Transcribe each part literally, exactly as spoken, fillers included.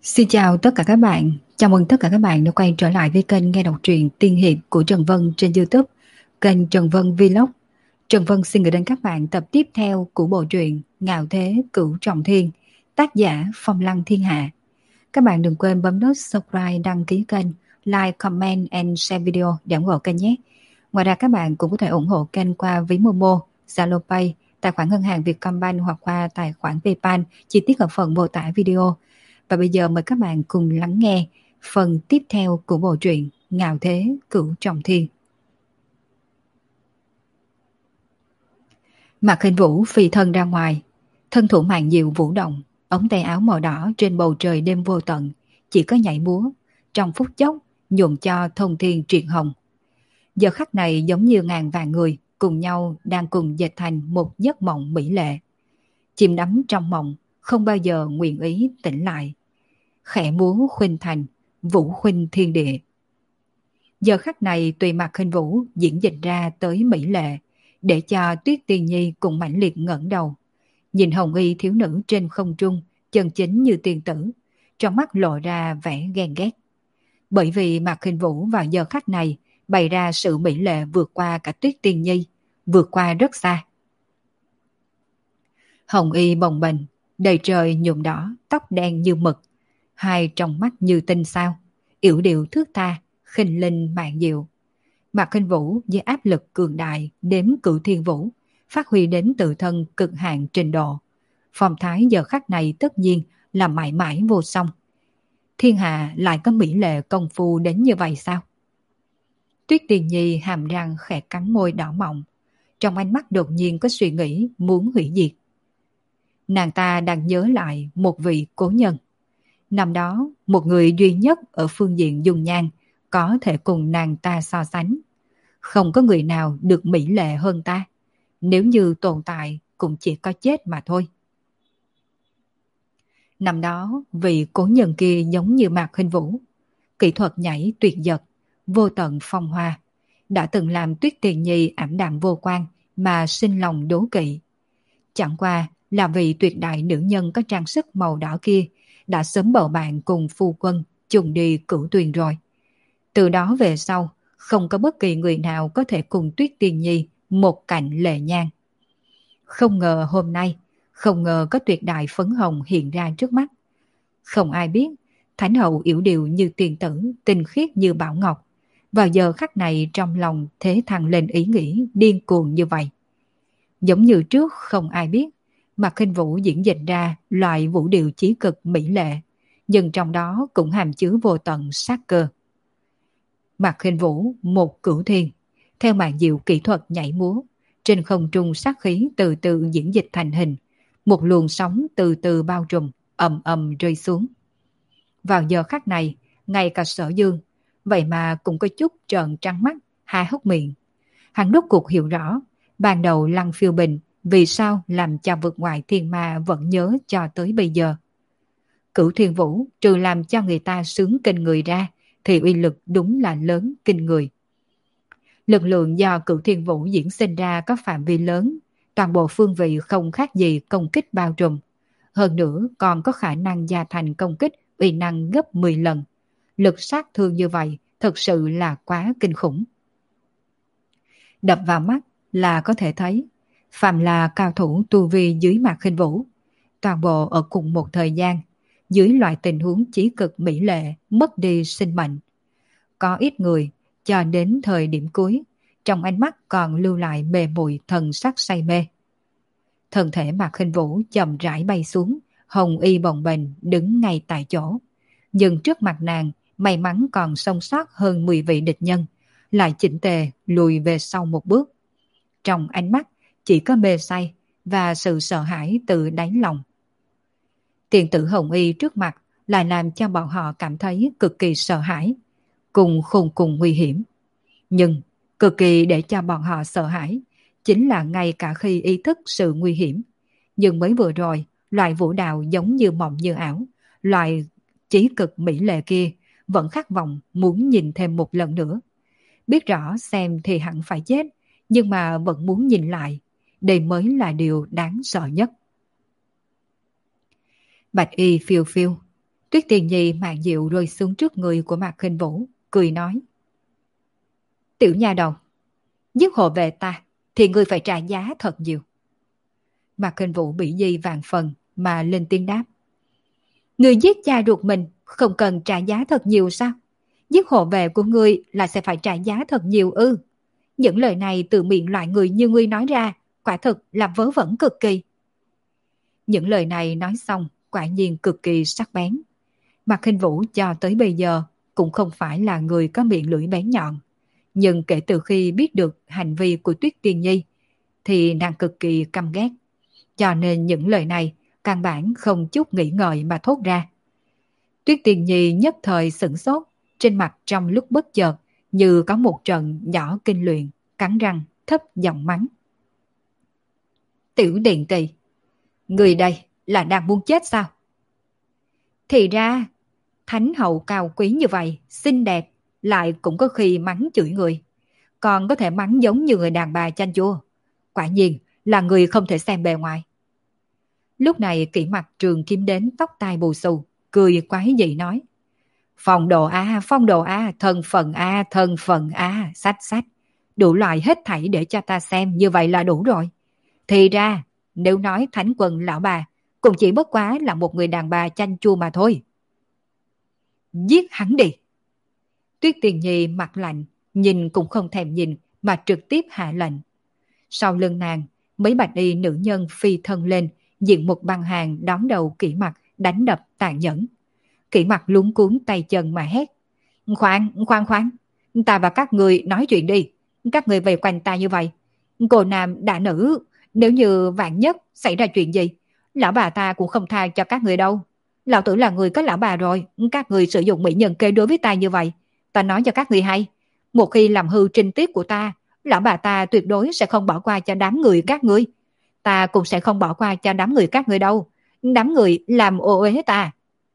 Xin chào tất cả các bạn, chào mừng tất cả các bạn đã quay trở lại với kênh nghe đọc truyện tiên hiệp của Trần Vân trên YouTube, kênh Trần Vân Vlog. Trần Vân xin gửi đến các bạn tập tiếp theo của bộ truyện Ngạo Thế Cửu Trọng Thiên, tác giả Phong Lăng Thiên Hạ. Các bạn đừng quên bấm nút subscribe, đăng ký kênh, like, comment and share video để ủng hộ kênh nhé. Ngoài ra các bạn cũng có thể ủng hộ kênh qua ví Momo, Zalo Pay, tài khoản ngân hàng Vietcombank hoặc qua tài khoản PayPal, chi tiết ở phần mô tả video. Và bây giờ mời các bạn cùng lắng nghe phần tiếp theo của bộ truyện Ngạo Thế Cửu Trọng Thiên. Mạc Khinh Vũ phi thân ra ngoài, thân thủ mạn diệu vũ động, ống tay áo màu đỏ trên bầu trời đêm vô tận, chỉ có nhảy múa, trong phút chốc nhuộm cho thông thiên triệt hồng. Giờ khắc này giống như ngàn vạn người cùng nhau đang cùng dệt thành một giấc mộng mỹ lệ. Chìm đắm trong mộng, không bao giờ nguyện ý tỉnh lại. Khẽ múa khuynh thành, vũ khuynh thiên địa. Giờ khắc này tùy Mạc Khinh Vũ diễn dịch ra tới mỹ lệ, để cho Tuyết Tiên Nhi cùng mãnh liệt ngẩng đầu, nhìn hồng y thiếu nữ trên không trung, chân chính như tiên tử, trong mắt lộ ra vẻ ghen ghét. Bởi vì Mạc Khinh Vũ vào giờ khắc này bày ra sự mỹ lệ vượt qua cả Tuyết Tiên Nhi, vượt qua rất xa. Hồng y bồng bềnh, đầy trời nhuộm đỏ, tóc đen như mực, hai trong mắt như tinh sao, yểu điệu thước tha, khinh linh mạn diệu. Mạc Khinh Vũ với áp lực cường đại đếm cửu thiên vũ, phát huy đến tự thân cực hạn trình độ. Phong thái giờ khắc này tất nhiên là mãi mãi vô song. Thiên hạ lại có mỹ lệ công phu đến như vậy sao? Tuyết Tiên Nhi hàm răng khẽ cắn môi đỏ mọng, trong ánh mắt đột nhiên có suy nghĩ muốn hủy diệt. Nàng ta đang nhớ lại một vị cố nhân. Năm đó, một người duy nhất ở phương diện dung nhan có thể cùng nàng ta so sánh. Không có người nào được mỹ lệ hơn ta. Nếu như tồn tại cũng chỉ có chết mà thôi. Năm đó, vị cố nhân kia giống như Mạc Khinh Vũ. Kỹ thuật nhảy tuyệt vời, vô tận phong hoa, đã từng làm Tuyết Tiền Nhi ảm đạm vô quan mà sinh lòng đố kỵ. Chẳng qua là vị tuyệt đại nữ nhân có trang sức màu đỏ kia đã sớm bầu bạn cùng phu quân chung đi cửu tuyền rồi. Từ đó về sau, không có bất kỳ người nào có thể cùng Tuyết Tiên Nhi một cạnh lệ nhan. Không ngờ hôm nay, không ngờ có tuyệt đại phấn hồng hiện ra trước mắt. Không ai biết, thánh hậu yểu điệu như tiền tử, tinh khiết như bảo ngọc, vào giờ khắc này trong lòng thế thăng lên ý nghĩ điên cuồng như vậy. Giống như trước không ai biết, Mạc Khinh Vũ diễn dịch ra loại vũ điệu chí cực mỹ lệ, nhưng trong đó cũng hàm chứa vô tận sát cơ. Mạc Khinh Vũ một cửu thiên, theo màn diệu kỹ thuật nhảy múa, trên không trung sát khí từ từ diễn dịch thành hình, một luồng sóng từ từ bao trùm, ầm ầm rơi xuống. Vào giờ khắc này, ngay cả Sở Dương, vậy mà cũng có chút trợn trắng mắt, há hốc miệng. Hắn rốt cuộc hiểu rõ, ban đầu Lăng Phiêu Bình vì sao làm cho vượt ngoại thiên ma vẫn nhớ cho tới bây giờ. Cửu Thiên Vũ trừ làm cho người ta sướng kinh người ra, thì uy lực đúng là lớn kinh người. Lực lượng do Cửu Thiên Vũ diễn sinh ra có phạm vi lớn, toàn bộ phương vị không khác gì công kích bao trùm. Hơn nữa còn có khả năng gia thành công kích uy năng gấp mười lần. Lực sát thương như vậy thực sự là quá kinh khủng. Đập vào mắt là có thể thấy, phàm là cao thủ tu vi dưới Mạc Khinh Vũ, toàn bộ ở cùng một thời gian, dưới loại tình huống chí cực mỹ lệ, mất đi sinh mệnh. Có ít người, cho đến thời điểm cuối, trong ánh mắt còn lưu lại mê muội thần sắc say mê. Thân thể Mạc Khinh Vũ chậm rãi bay xuống, hồng y bồng bềnh đứng ngay tại chỗ. Nhưng trước mặt nàng, may mắn còn sống sót hơn mười vị địch nhân, lại chỉnh tề lùi về sau một bước. Trong ánh mắt chỉ có mê say và sự sợ hãi từ đáy lòng. Tiền tử hồng y trước mặt lại làm cho bọn họ cảm thấy cực kỳ sợ hãi, cùng khôn cùng nguy hiểm. Nhưng cực kỳ để cho bọn họ sợ hãi chính là ngay cả khi ý thức sự nguy hiểm, nhưng mới vừa rồi loại vũ đạo giống như mộng như ảo, loại chí cực mỹ lệ kia vẫn khát vọng muốn nhìn thêm một lần nữa. Biết rõ xem thì hẳn phải chết, nhưng mà vẫn muốn nhìn lại. Đây mới là điều đáng sợ nhất. Bạch y phiêu phiêu, Tuyết Tiền Nhi mạn diệu rơi xuống trước người của Mạc Khinh Vũ, cười nói. Tiểu nha đầu, giết hộ về ta, thì ngươi phải trả giá thật nhiều. Mạc Khinh Vũ bị di vạn phần mà lên tiếng đáp. Ngươi giết cha ruột mình, không cần trả giá thật nhiều sao? Giết hộ về của ngươi là sẽ phải trả giá thật nhiều ư? Những lời này từ miệng loại người như ngươi nói ra, quả thực là vớ vẩn cực kỳ. Những lời này nói xong, quả nhiên cực kỳ sắc bén. Mạc Khinh Vũ cho tới bây giờ cũng không phải là người có miệng lưỡi bén nhọn. Nhưng kể từ khi biết được hành vi của Tuyết Tiên Nhi, thì nàng cực kỳ căm ghét. Cho nên những lời này căn bản không chút nghĩ ngợi mà thốt ra. Tuyết Tiên Nhi nhất thời sửng sốt, trên mặt trong lúc bất chợt như có một trận nhỏ kinh luyện, cắn răng thấp giọng mắng. Tiểu Điện Tỳ, người đây là đang muốn chết sao? Thì ra, thánh hậu cao quý như vậy, xinh đẹp, lại cũng có khi mắng chửi người. Còn có thể mắng giống như người đàn bà chanh chua. Quả nhiên là người không thể xem bề ngoài. Lúc này Kỷ Mặc trường kiếm đến tóc tai bù xù, cười quái dị nói. Phong độ a, phong độ a, thân phận a, thân phận a, sách sách. Đủ loại hết thảy để cho ta xem, như vậy là đủ rồi. Thì ra, nếu nói thánh quân lão bà, cũng chỉ bất quá là một người đàn bà chanh chua mà thôi. Giết hắn đi. Tuyết Tiền Nhi mặt lạnh, nhìn cũng không thèm nhìn mà trực tiếp hạ lệnh. Sau lưng nàng, mấy bạch y nữ nhân phi thân lên, diện một băng hàng đón đầu Kỷ Mặc đánh đập tàn nhẫn. Kỷ Mặc luống cuốn tay chân mà hét. Khoan, khoan khoan, ta và các người nói chuyện đi. Các người vây quanh ta như vậy. Cô nam đã nữ, nếu như vạn nhất xảy ra chuyện gì, lão bà ta cũng không tha cho các người đâu. Lão tử là người có lão bà rồi, các người sử dụng mỹ nhân kế đối với ta như vậy. Ta nói cho các người hay, một khi làm hư trinh tiết của ta, lão bà ta tuyệt đối sẽ không bỏ qua cho đám người các ngươi. Ta cũng sẽ không bỏ qua cho đám người các ngươi đâu. Đám người làm ô uế ta.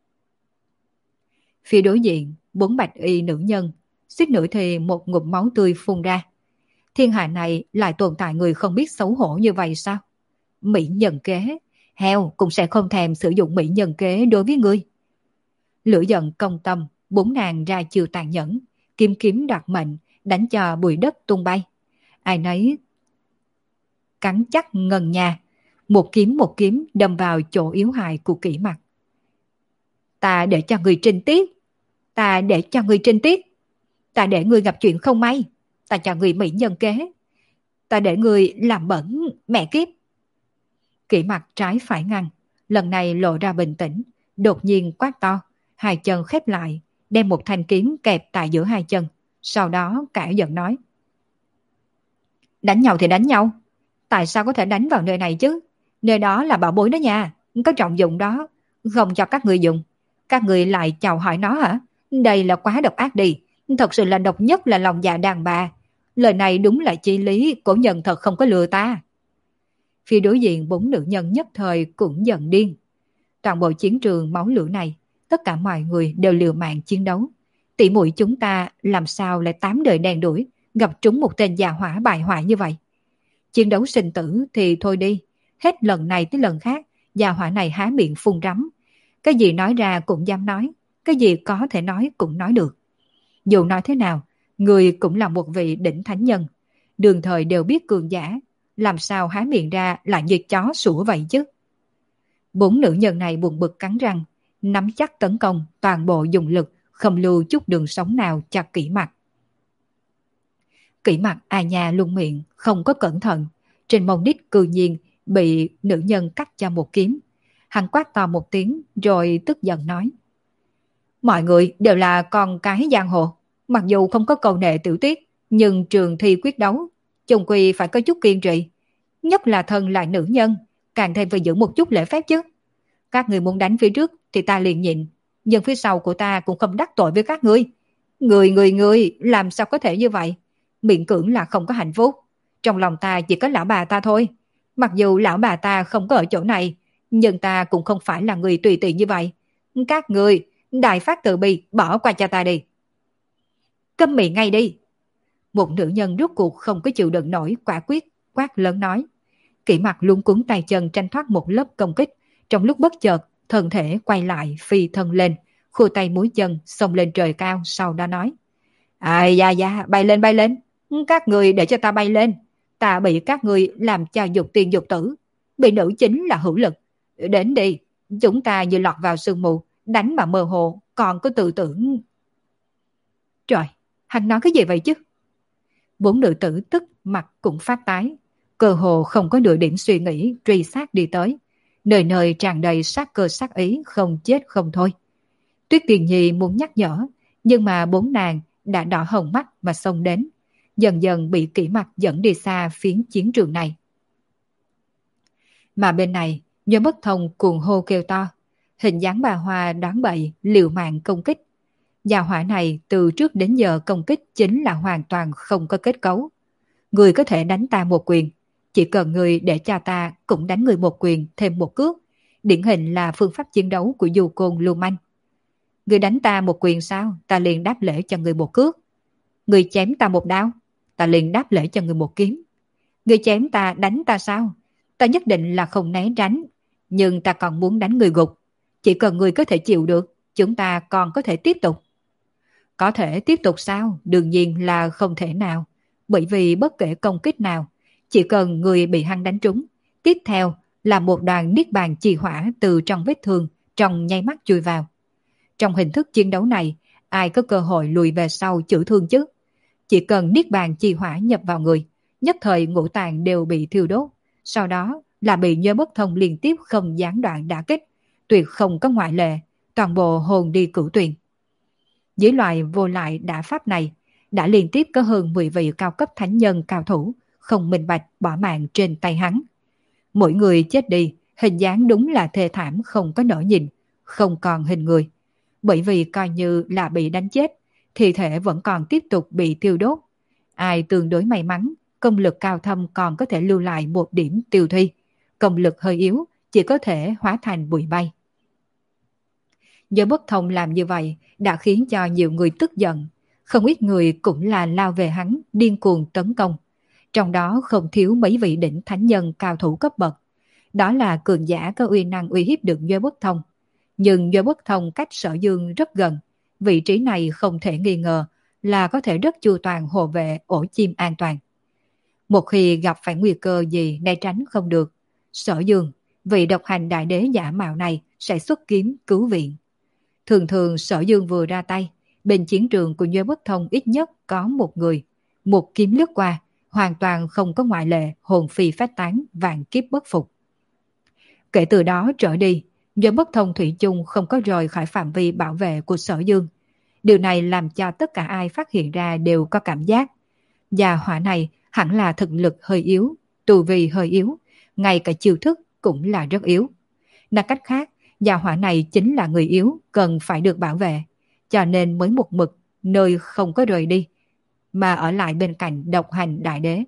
Phía đối diện, bốn bạch y nữ nhân, suýt nữa thì một ngụm máu tươi phun ra. Thiên hạ này lại tồn tại người không biết xấu hổ như vậy sao? Mỹ nhân kế, heo cũng sẽ không thèm sử dụng mỹ nhân kế đối với ngươi. Lửa giận công tâm, bốn nàng ra chiều tàn nhẫn, kiếm kiếm đoạt mệnh, đánh cho bụi đất tung bay. Ai nấy cắn chắc ngần nhà, một kiếm một kiếm đâm vào chỗ yếu hại của Kỷ Mặc. Ta để cho người trinh tiết, ta để cho người trinh tiết, ta để người gặp chuyện không may, ta cho người mỹ nhân kế, ta để người làm bẩn mẹ kiếp. Kỷ Mặc trái phải ngăn, lần này lộ ra bình tĩnh, đột nhiên quát to, hai chân khép lại, đem một thanh kiếm kẹp tại giữa hai chân, sau đó cãi giận nói. Đánh nhau thì đánh nhau, tại sao có thể đánh vào nơi này chứ? Nơi đó là bảo bối đó nha, có trọng dụng đó, không cho các người dùng. Các người lại chào hỏi nó hả? Đây là quá độc ác đi, thật sự là độc nhất là lòng dạ đàn bà. Lời này đúng là chi lý, cổ nhân thật không có lừa ta. Phía đối diện bốn nữ nhân nhất thời cũng giận điên. Toàn bộ chiến trường máu lửa này, tất cả mọi người đều liều mạng chiến đấu. Tỷ muội chúng ta làm sao lại tám đời đen đuổi, gặp trúng một tên già hỏa bại hoại như vậy. Chiến đấu sinh tử thì thôi đi, hết lần này tới lần khác, già hỏa này há miệng phun rắm. Cái gì nói ra cũng dám nói, cái gì có thể nói cũng nói được. Dù nói thế nào, người cũng là một vị đỉnh thánh nhân. Đường thời đều biết cường giả, làm sao há miệng ra lại như chó sủa vậy chứ. Bốn nữ nhân này buồn bực cắn răng, nắm chắc tấn công, toàn bộ dùng lực, không lưu chút đường sống nào cho Kỷ Mặc. Kỷ Mặc à nhà luôn miệng, không có cẩn thận, trên mông đít cư nhiên bị nữ nhân cắt cho một kiếm. Hắn quát to một tiếng rồi tức giận nói. Mọi người đều là con cái giang hồ, mặc dù không có cầu nệ tiểu tiết, nhưng trường thi quyết đấu, chung quy phải có chút kiên trì. Nhất là thân là nữ nhân, càng thêm phải giữ một chút lễ phép chứ. Các người muốn đánh phía trước thì ta liền nhịn, nhưng phía sau của ta cũng không đắc tội với các ngươi. Người người người làm sao có thể như vậy? Miệng cưỡng là không có hạnh phúc. Trong lòng ta chỉ có lão bà ta thôi. Mặc dù lão bà ta không có ở chỗ này, nhưng ta cũng không phải là người tùy tiện như vậy. Các người, đại phát từ bi, bỏ qua cho ta đi. Câm miệng ngay đi. Một nữ nhân rốt cuộc không có chịu đựng nổi, quả quyết, quát lớn nói. Kỷ Mặc luống cuống tay chân tranh thoát một lớp công kích. Trong lúc bất chợt, thân thể quay lại phi thân lên, khua tay múi chân xông lên trời cao, sau đó nói: Ai da da, bay lên bay lên, các người để cho ta bay lên, ta bị các người làm cho dục tiên dục tử, bị nữ chính là hữu lực. Đến đi, chúng ta như lọt vào sương mù, đánh mà mơ hồ, còn có tự tưởng. Trời, hắn nói cái gì vậy chứ? Bốn nữ tử tức mặt cũng phát tái, cơ hồ không có nửa điểm suy nghĩ, truy sát đi tới, nơi nơi tràn đầy sát cơ sát ý, không chết không thôi. Tuyết Tiền Nhi muốn nhắc nhở, nhưng mà bốn nàng đã đỏ hồng mắt mà xông đến, dần dần bị Kỷ Mặc dẫn đi xa phiến chiến trường này. Mà bên này, Nhớ Bất Thông cuồng hô kêu to, hình dáng bà Hoa đoán bậy, liều mạng công kích. Gia hỏa này từ trước đến giờ công kích chính là hoàn toàn không có kết cấu. Người có thể đánh ta một quyền, chỉ cần người để cho ta cũng đánh người một quyền thêm một cước. Điển hình là phương pháp chiến đấu của Du Côn lưu manh. Người đánh ta một quyền sao, ta liền đáp lễ cho người một cước. Người chém ta một đao, ta liền đáp lễ cho người một kiếm. Người chém ta đánh ta sao, ta nhất định là không né tránh, nhưng ta còn muốn đánh người gục. Chỉ cần người có thể chịu được, chúng ta còn có thể tiếp tục. Có thể tiếp tục sao? Đương nhiên là không thể nào. Bởi vì bất kể công kích nào, chỉ cần người bị hắn đánh trúng, tiếp theo là một đoàn niết bàn chi hỏa từ trong vết thương trong nháy mắt chui vào. Trong hình thức chiến đấu này, ai có cơ hội lùi về sau chữa thương chứ? Chỉ cần niết bàn chi hỏa nhập vào người, nhất thời ngũ tạng đều bị thiêu đốt, sau đó là bị Nhớ Bất Thông liên tiếp không gián đoạn đả kích, tuyệt không có ngoại lệ, toàn bộ hồn đi cửu tuyền. Dưới loại vô lại đả pháp này, đã liên tiếp có hơn mười vị cao cấp thánh nhân cao thủ không minh bạch bỏ mạng trên tay hắn. Mỗi người chết đi, hình dáng đúng là thê thảm không có nỡ nhìn, không còn hình người. Bởi vì coi như là bị đánh chết, thi thể vẫn còn tiếp tục bị tiêu đốt. Ai tương đối may mắn, công lực cao thâm còn có thể lưu lại một điểm tiêu thi. Công lực hơi yếu, chỉ có thể hóa thành bụi bay. Do Bất Thông làm như vậy đã khiến cho nhiều người tức giận. Không ít người cũng là lao về hắn, điên cuồng tấn công. Trong đó không thiếu mấy vị đỉnh thánh nhân cao thủ cấp bậc. Đó là cường giả có uy năng uy hiếp được Do Bất Thông. Nhưng Do Bất Thông cách Sở Dương rất gần. Vị trí này không thể nghi ngờ là có thể rất chu toàn hộ vệ ổ chim an toàn. Một khi gặp phải nguy cơ gì né tránh không được, Sở Dương, vị độc hành đại đế giả mạo này sẽ xuất kiếm cứu viện. Thường thường Sở Dương vừa ra tay, bên chiến trường của Nhớ Bất Thông ít nhất có một người. Một kiếm lướt qua, hoàn toàn không có ngoại lệ, hồn phi phách tán, vạn kiếp bất phục. Kể từ đó trở đi, Nhớ Bất Thông thủy chung không có rời khỏi phạm vi bảo vệ của Sở Dương. Điều này làm cho tất cả ai phát hiện ra đều có cảm giác. Gia hỏa này hẳn là thực lực hơi yếu, tu vi hơi yếu, ngay cả chiêu thức cũng là rất yếu. Nói cách khác, gia hỏa này chính là người yếu, cần phải được bảo vệ, cho nên mới một mực nơi không có rời đi, mà ở lại bên cạnh độc hành đại đế.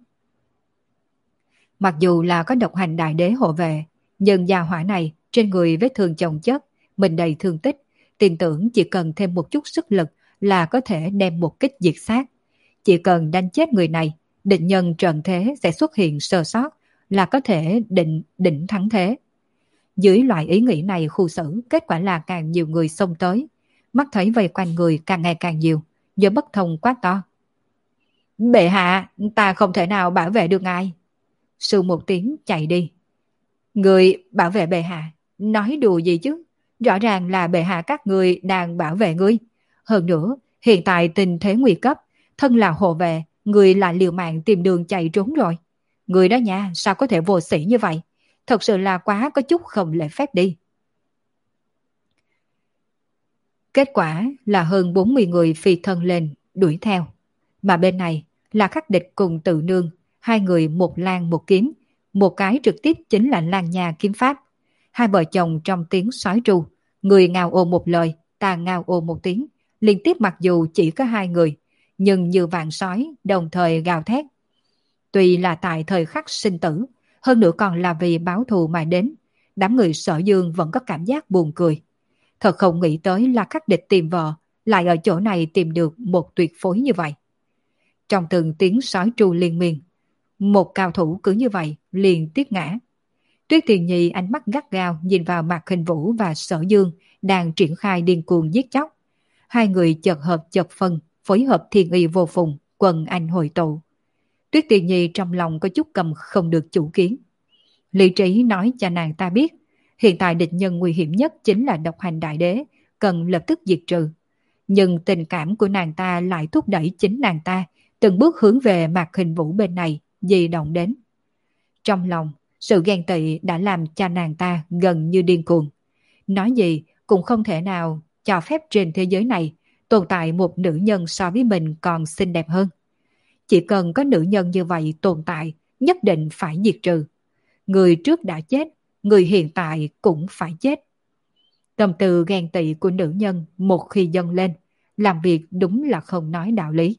Mặc dù là có độc hành đại đế hộ vệ, nhưng gia hỏa này trên người vết thương chồng chất, mình đầy thương tích, tin tưởng chỉ cần thêm một chút sức lực là có thể đem một kích diệt sát. Chỉ cần đánh chết người này, địch nhân trận thế sẽ xuất hiện sơ sót, là có thể định định thắng thế. Dưới loại ý nghĩ này khu xử, kết quả là càng nhiều người xông tới. Mắt thấy vây quanh người càng ngày càng nhiều, Nhớ Bất Thông quát to: Bệ hạ, ta không thể nào bảo vệ được ngài. Sư một tiếng chạy đi. Người bảo vệ bệ hạ, nói đùa gì chứ? Rõ ràng là bệ hạ các người đang bảo vệ ngươi. Hơn nữa, hiện tại tình thế nguy cấp, thân là hộ vệ, người là liều mạng tìm đường chạy trốn rồi. Người đó nha, sao có thể vô sĩ như vậy? Thật sự là quá có chút không lễ phép đi. Kết quả là hơn bốn mươi người phi thân lên, đuổi theo. Mà bên này là Khắc Địch cùng Tự Nương, hai người một lang một kiếm, một cái trực tiếp chính là Lang Nha kiếm pháp. Hai vợ chồng trong tiếng sói tru, người ngao ô một lời, ta ngao ô một tiếng, liên tiếp mặc dù chỉ có hai người, nhưng như vạn sói đồng thời gào thét. Tuy là tại thời khắc sinh tử, hơn nữa còn là vì báo thù mà đến, đám người Sở Dương vẫn có cảm giác buồn cười. Thật không nghĩ tới là Khắc Địch tìm vợ, lại ở chỗ này tìm được một tuyệt phối như vậy. Trong từng tiếng sói tru liên miên, một cao thủ cứ như vậy liền tiếp ngã. Tuyết Tiền Nhi ánh mắt gắt gao nhìn vào Mạc Khinh Vũ và Sở Dương đang triển khai điên cuồng giết chóc. Hai người chật hợp chật phân, phối hợp thiên y vô phùng, quần anh hội tụ. Tuyết Tiền Nhi trong lòng có chút cầm không được chủ kiến. Lý trí nói cho nàng ta biết, hiện tại địch nhân nguy hiểm nhất chính là độc hành đại đế, cần lập tức diệt trừ. Nhưng tình cảm của nàng ta lại thúc đẩy chính nàng ta từng bước hướng về Mạc Khinh Vũ bên này, di động đến. Trong lòng, sự ghen tị đã làm cho nàng ta gần như điên cuồng. Nói gì cũng không thể nào cho phép trên thế giới này tồn tại một nữ nhân so với mình còn xinh đẹp hơn. Chỉ cần có nữ nhân như vậy tồn tại, nhất định phải diệt trừ. Người trước đã chết, người hiện tại cũng phải chết. Tâm tư ghen tị của nữ nhân một khi dâng lên, làm việc đúng là không nói đạo lý.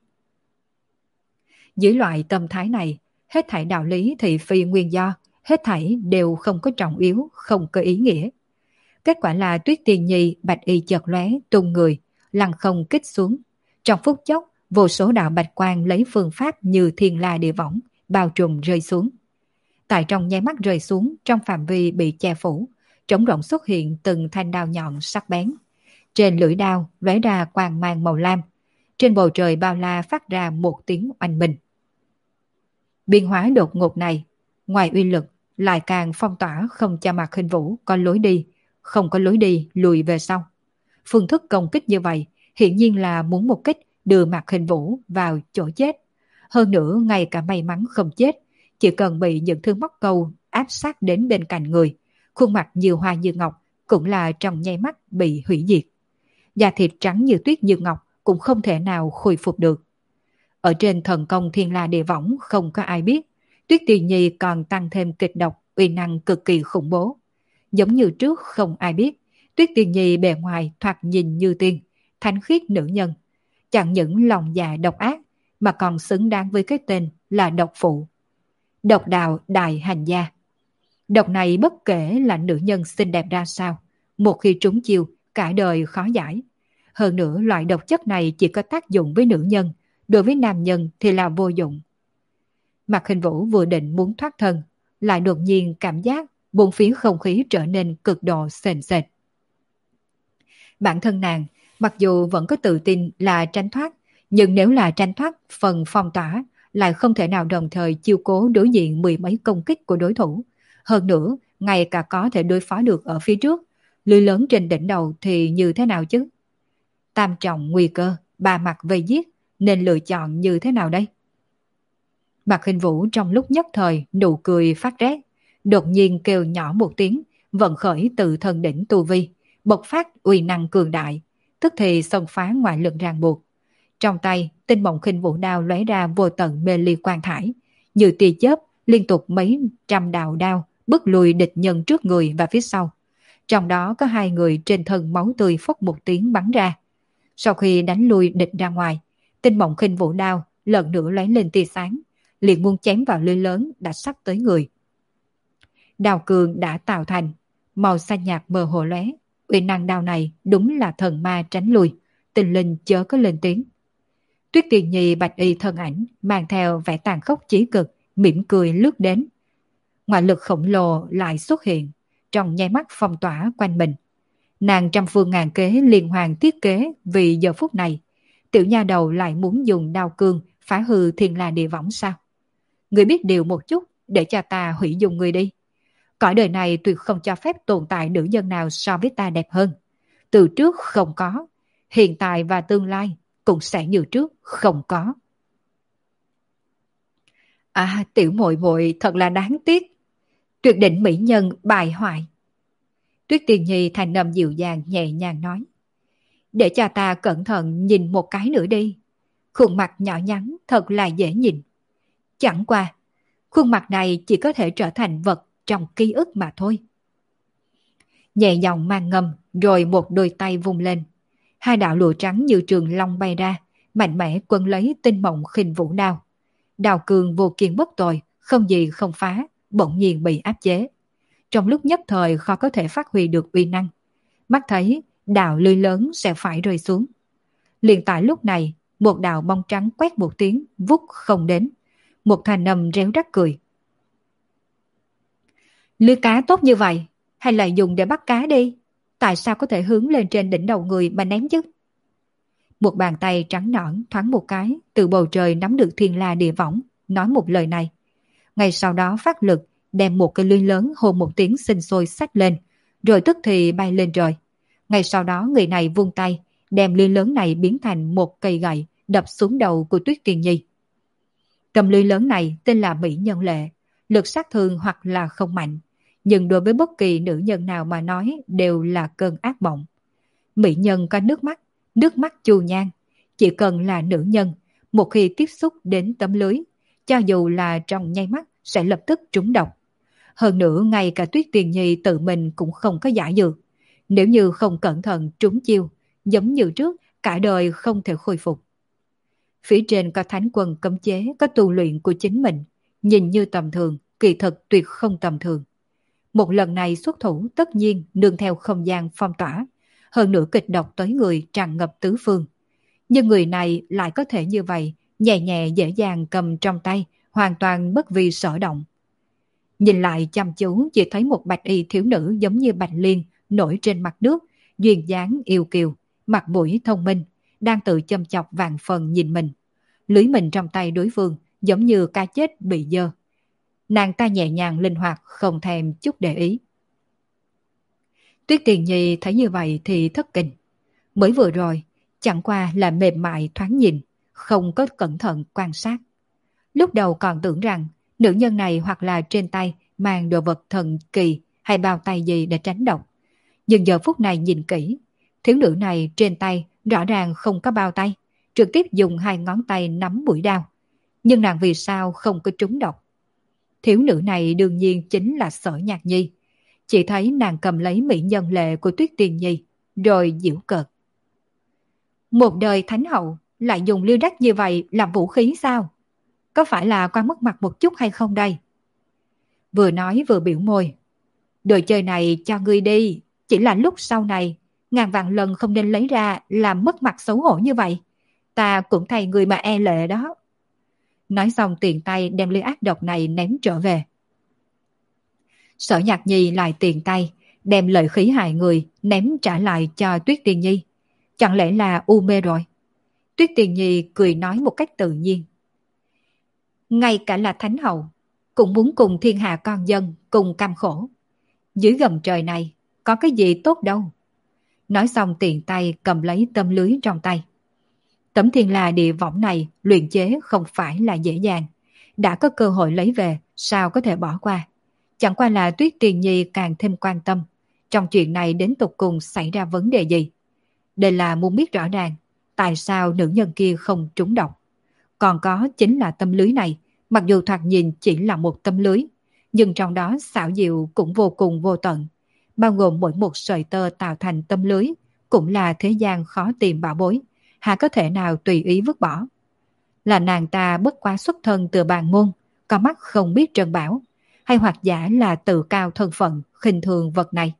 Dưới loại tâm thái này, hết thảy đạo lý thì phi nguyên do, hết thảy đều không có trọng yếu, không có ý nghĩa. Kết quả là Tuyết Tiền Nhi bạch y chợt lóe tung người, lăng không kích xuống. Trong phút chốc, vô số đạo bạch quang lấy phương pháp như thiên la địa võng, bao trùm rơi xuống. Tại trong nháy mắt rơi xuống, trong phạm vi bị che phủ, trống rỗng xuất hiện từng thanh đao nhọn sắc bén. Trên lưỡi đao lóe ra quang mang màu lam. Trên bầu trời bao la phát ra một tiếng oanh minh. Biến hóa đột ngột này, ngoài uy lực, lại càng phong tỏa không cho Mạc Khinh Vũ có lối đi, không có lối đi lùi về sau. Phương thức công kích như vậy, hiển nhiên là muốn một kích đưa Mạc Khinh Vũ vào chỗ chết. Hơn nữa, ngay cả may mắn không chết, chỉ cần bị những thương móc câu áp sát đến bên cạnh người, khuôn mặt như hoa như ngọc cũng là trong nháy mắt bị hủy diệt. Da thịt trắng như tuyết như ngọc cũng không thể nào khôi phục được. Ở trên thần công thiên la địa võng không có ai biết, Tuyết Tiền Nhi còn tăng thêm kịch độc, uy năng cực kỳ khủng bố. Giống như trước không ai biết, Tuyết Tiền Nhi bề ngoài thoạt nhìn như tiên, thánh khiết nữ nhân. Chẳng những lòng dạ độc ác, mà còn xứng đáng với cái tên là độc phụ. Độc đạo đại hành gia. Độc này bất kể là nữ nhân xinh đẹp ra sao, một khi trúng chiêu, cả đời khó giải. Hơn nữa loại độc chất này chỉ có tác dụng với nữ nhân, đối với nam nhân thì là vô dụng. Mạc Khinh Vũ vừa định muốn thoát thân, lại đột nhiên cảm giác bốn phía không khí trở nên cực độ sền sệt. Bản thân nàng, mặc dù vẫn có tự tin là tránh thoát, nhưng nếu là tránh thoát phần phong tỏa, lại không thể nào đồng thời chiêu cố đối diện mười mấy công kích của đối thủ. Hơn nữa, ngay cả có thể đối phó được ở phía trước, lưới lớn trên đỉnh đầu thì như thế nào chứ? Tam trọng nguy cơ, ba mặt vây giết, nên lựa chọn như thế nào đây? Mạc Khinh Vũ trong lúc nhất thời nụ cười phát rét, đột nhiên kêu nhỏ một tiếng, vận khởi từ thân đỉnh tu vi, bộc phát uy năng cường đại, tức thì xông phá ngoại lực ràng buộc. Trong tay, tinh mộng khinh vũ đao lóe ra vô tận mê ly quang thải, như tia chớp liên tục mấy trăm đạo đao bức lùi địch nhân trước người và phía sau. Trong đó có hai người trên thân máu tươi phốc một tiếng bắn ra. Sau khi đánh lui địch ra ngoài, tinh mộng khinh vũ đao lần nữa lóe lên tia sáng, liền muốn chém vào lưới lớn đã sắp tới người. Đao cường đã tạo thành, màu xanh nhạt mờ hồ lóe, uy năng đao này đúng là thần ma tránh lui, tình linh chớ có lên tiếng. Tuyết Tiền Nhi bạch y thân ảnh mang theo vẻ tàn khốc chí cực, mỉm cười lướt đến. Ngoại lực khổng lồ lại xuất hiện, trong nháy mắt phong tỏa quanh mình. Nàng trăm phương ngàn kế liên hoàn thiết kế vì giờ phút này, tiểu nha đầu lại muốn dùng đao cương phá hư thiên la địa võng sao? Người biết điều một chút để cho ta hủy dung người đi. Cõi đời này tuyệt không cho phép tồn tại nữ nhân nào so với ta đẹp hơn. Từ trước không có, hiện tại và tương lai cũng sẽ như trước không có. À, tiểu muội muội thật là đáng tiếc. Tuyệt đỉnh mỹ nhân bại hoại. Tuyết Tiền Nhi thành âm dịu dàng nhẹ nhàng nói. Để cho ta cẩn thận nhìn một cái nữa đi. Khuôn mặt nhỏ nhắn thật là dễ nhìn. Chẳng qua, khuôn mặt này chỉ có thể trở thành vật trong ký ức mà thôi. Nhẹ nhàng mang ngâm, rồi một đôi tay vung lên. Hai đạo lụa trắng như trường long bay ra, mạnh mẽ quấn lấy tinh mộng khinh vũ đao. Đao cường vô kiên bất tội, không gì không phá, bỗng nhiên bị áp chế. Trong lúc nhất thời khó có thể phát huy được uy năng. Mắt thấy đạo lưới lớn sẽ phải rơi xuống. Liền tại lúc này, một đạo bông trắng quét một tiếng, vút không đến. Một thanh âm réo rắt cười. Lưới cá tốt như vậy, hay là dùng để bắt cá đi? Tại sao có thể hướng lên trên đỉnh đầu người mà ném chứ? Một bàn tay trắng nõn thoáng một cái từ bầu trời nắm được thiên la địa võng, nói một lời này. Ngay sau đó phát lực đem một cái lưới lớn hô một tiếng sinh sôi xách lên, rồi tức thì bay lên trời. Ngay sau đó người này vung tay đem lưới lớn này biến thành một cây gậy đập xuống đầu của Tuyết Tiên Nhi. Cầm lưới lớn này tên là Mỹ Nhân Lệ, lực sát thương hoặc là không mạnh, nhưng đối với bất kỳ nữ nhân nào mà nói đều là cơn ác mộng. Mỹ nhân có nước mắt, nước mắt chu nhan, chỉ cần là nữ nhân, một khi tiếp xúc đến tấm lưới, cho dù là trong nháy mắt sẽ lập tức trúng độc. Hơn nữa ngay cả Tuyết Tiên Nhi tự mình cũng không có giả dược, nếu như không cẩn thận trúng chiêu, giống như trước, cả đời không thể khôi phục. Phía trên có thánh quân cấm chế, có tu luyện của chính mình, nhìn như tầm thường, kỳ thực tuyệt không tầm thường. Một lần này xuất thủ tất nhiên nương theo không gian phong tỏa, hơn nữa kịch độc tới người tràn ngập tứ phương. Nhưng người này lại có thể như vậy, nhẹ nhẹ dễ dàng cầm trong tay, hoàn toàn bất vi sở động. Nhìn lại chăm chú chỉ thấy một bạch y thiếu nữ giống như bạch liên nổi trên mặt nước, duyên dáng yêu kiều, mặt mũi thông minh, đang tự châm chọc vàng phần nhìn mình. Lưới mình trong tay đối phương giống như cá chết bị dơ. Nàng ta nhẹ nhàng linh hoạt không thèm chút để ý. Tuyết Tiền Nhi thấy như vậy thì thất kinh. Mới vừa rồi, chẳng qua là mềm mại thoáng nhìn, không có cẩn thận quan sát. Lúc đầu còn tưởng rằng nữ nhân này hoặc là trên tay mang đồ vật thần kỳ hay bao tay gì để tránh độc. Nhưng giờ phút này nhìn kỹ, thiếu nữ này trên tay rõ ràng không có bao tay, trực tiếp dùng hai ngón tay nắm mũi đao. Nhưng nàng vì sao không có trúng độc? Thiếu nữ này đương nhiên chính là Sở Nhạc Nhi. Chỉ thấy nàng cầm lấy Mỹ Nhân Lệ của Tuyết Tiên Nhi, rồi giễu cợt. Một đời thánh hậu lại dùng liêu đắc như vậy làm vũ khí sao? Có phải là qua mất mặt một chút hay không đây? Vừa nói vừa biểu môi. Đồ chơi này cho ngươi đi, chỉ là lúc sau này, ngàn vạn lần không nên lấy ra làm mất mặt xấu hổ như vậy. Ta cũng thay người mà e lệ đó. Nói xong tiện tay đem ly ác độc này ném trở về. Sở Nhạc Nhi lại tiện tay đem lợi khí hại người ném trả lại cho Tuyết Tiên Nhi. Chẳng lẽ là u mê rồi? Tuyết Tiên Nhi cười nói một cách tự nhiên. Ngay cả là thánh hậu cũng muốn cùng thiên hạ con dân cùng cam khổ. Dưới gầm trời này có cái gì tốt đâu. Nói xong tiện tay cầm lấy tấm lưới trong tay. Tấm thiên la địa võng này luyện chế không phải là dễ dàng. Đã có cơ hội lấy về, sao có thể bỏ qua. Chẳng qua là Tuyết Tiền Nhi càng thêm quan tâm. Trong chuyện này đến tục cùng xảy ra vấn đề gì? Đây là muốn biết rõ ràng tại sao nữ nhân kia không trúng độc. Còn có chính là tấm lưới này, mặc dù thoạt nhìn chỉ là một tấm lưới, nhưng trong đó xảo diệu cũng vô cùng vô tận. Bao gồm mỗi một sợi tơ tạo thành tấm lưới, cũng là thế gian khó tìm bảo bối, hà có thể nào tùy ý vứt bỏ. Là nàng ta bất quá xuất thân từ bàn môn, có mắt không biết trân bảo, hay hoặc giả là tự cao thân phận, khinh thường vật này.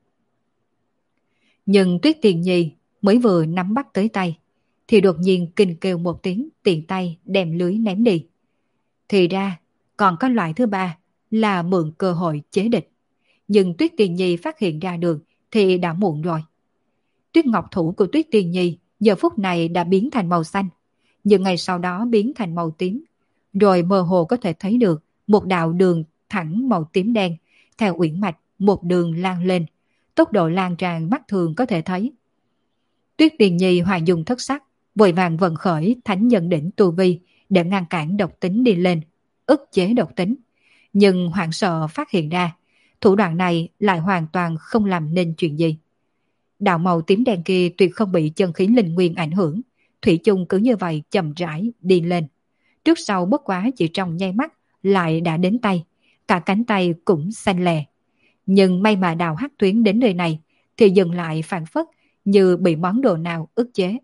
Nhưng Tuyết Tiền Nhi mới vừa nắm bắt tới tay, thì đột nhiên kinh kêu một tiếng, tiện tay đem lưới ném đi. Thì ra, còn có loại thứ ba là mượn cơ hội chế địch. Nhưng Tuyết Tiền Nhi phát hiện ra được thì đã muộn rồi. Tuyết ngọc thủ của Tuyết Tiền Nhi giờ phút này đã biến thành màu xanh, nhưng ngày sau đó biến thành màu tím, rồi mơ hồ có thể thấy được một đạo đường thẳng màu tím đen, theo uyển mạch một đường lan lên, tốc độ lan tràn mắt thường có thể thấy. Tuyết Tiền Nhi hòa dùng thất sắc, vội vàng vận khởi thánh nhân đỉnh tu vi để ngăn cản độc tính đi lên, ức chế độc tính. Nhưng hoảng sợ phát hiện ra, thủ đoạn này lại hoàn toàn không làm nên chuyện gì. Đạo màu tím đen kia tuyệt không bị chân khí linh nguyên ảnh hưởng, thủy chung cứ như vậy chậm rãi đi lên. Trước sau bất quá chỉ trong nháy mắt lại đã đến tay, cả cánh tay cũng xanh lè. Nhưng may mà đào hắc tuyến đến nơi này thì dừng lại phản phất như bị món đồ nào ức chế.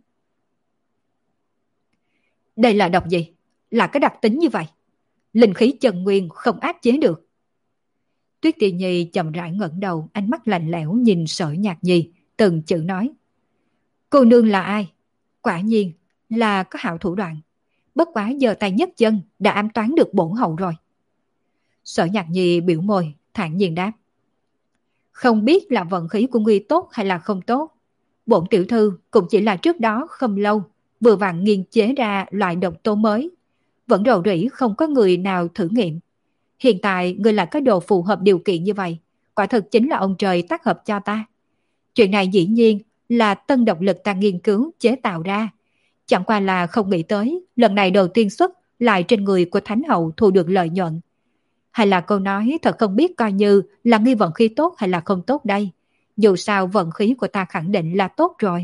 Đây là độc gì? Là cái đặc tính như vậy. Linh khí chân nguyên không áp chế được. Tuyết Tiền Nhi chậm rãi ngẩng đầu, ánh mắt lạnh lẽo nhìn Sở Nhạc Nhi, từng chữ nói. Cô nương là ai? Quả nhiên là có hảo thủ đoạn. Bất quá giờ tay nhất chân đã ám toán được bổn hậu rồi. Sở Nhạc Nhi biểu môi, thản nhiên đáp. Không biết là vận khí của ngươi tốt hay là không tốt. Bổn tiểu thư cũng chỉ là trước đó không lâu vừa vặn nghiên chế ra loại độc tố mới. Vẫn rầu rĩ không có người nào thử nghiệm. Hiện tại ngươi lại có đồ phù hợp điều kiện như vậy. Quả thực chính là ông trời tác hợp cho ta. Chuyện này dĩ nhiên là tân độc lực ta nghiên cứu chế tạo ra. Chẳng qua là không nghĩ tới lần này đầu tiên xuất lại trên người của Thánh Hậu thu được lợi nhuận. Hay là câu nói thật không biết coi như là nghi vận khí tốt hay là không tốt đây. Dù sao vận khí của ta khẳng định là tốt rồi.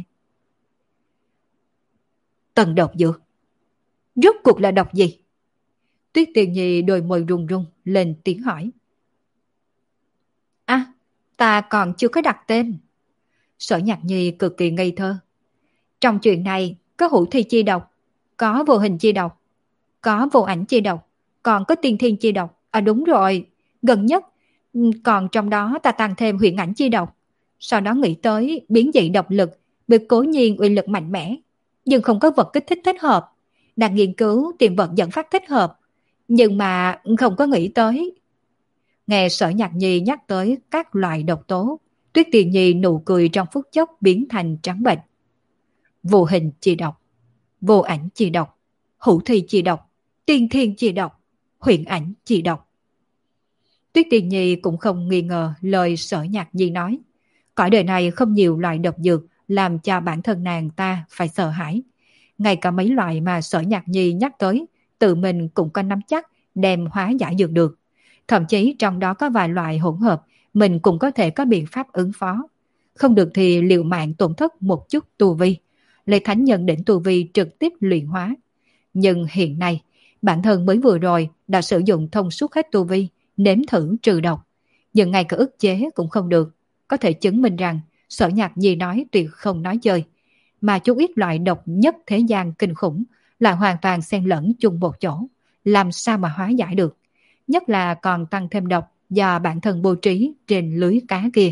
Tần độc dược. Rốt cuộc là độc gì? Tuyết Tiền Nhi đôi môi run run lên tiếng hỏi. À, ta còn chưa có đặt tên. Sở Nhạc Nhi cực kỳ ngây thơ. Trong chuyện này có hữu thi chi độc, có vô hình chi độc, có vô ảnh chi độc, còn có tiên thiên chi độc. À đúng rồi, gần nhất còn trong đó ta tăng thêm huyền ảnh chi độc. Sau đó nghĩ tới biến dị độc lực, bị cố nhiên uy lực mạnh mẽ, nhưng không có vật kích thích thích hợp. Đang nghiên cứu tìm vật dẫn phát thích hợp, nhưng mà không có nghĩ tới. Nghe Sở Nhạc Nhi nhắc tới các loại độc tố, Tuyết Tiền Nhi nụ cười trong phút chốc biến thành trắng bệch. Vô hình chi độc, vô ảnh chi độc, hữu thi chi độc, tiên thiên chi độc, huyền ảnh chi độc. Tuyết Tiền Nhi cũng không nghi ngờ lời Sở Nhạc Nhi nói. Cõi đời này không nhiều loại độc dược làm cho bản thân nàng ta phải sợ hãi. Ngay cả mấy loại mà Sở Nhạc Nhi nhắc tới, tự mình cũng có nắm chắc đem hóa giải dược được. Thậm chí trong đó có vài loại hỗn hợp, mình cũng có thể có biện pháp ứng phó. Không được thì liều mạng tổn thất một chút tu vi, lấy thánh nhân đỉnh tu vi trực tiếp luyện hóa. Nhưng hiện nay, bản thân mới vừa rồi đã sử dụng thông suốt hết tu vi, nếm thử trừ độc. Nhưng ngay cả ức chế cũng không được. Có thể chứng minh rằng Sở Nhạc Nhi nói tuyệt không nói chơi. Mà chút ít loại độc nhất thế gian kinh khủng lại hoàn toàn xen lẫn chung một chỗ. Làm sao mà hóa giải được? Nhất là còn tăng thêm độc do bản thân bố trí trên lưới cá kia.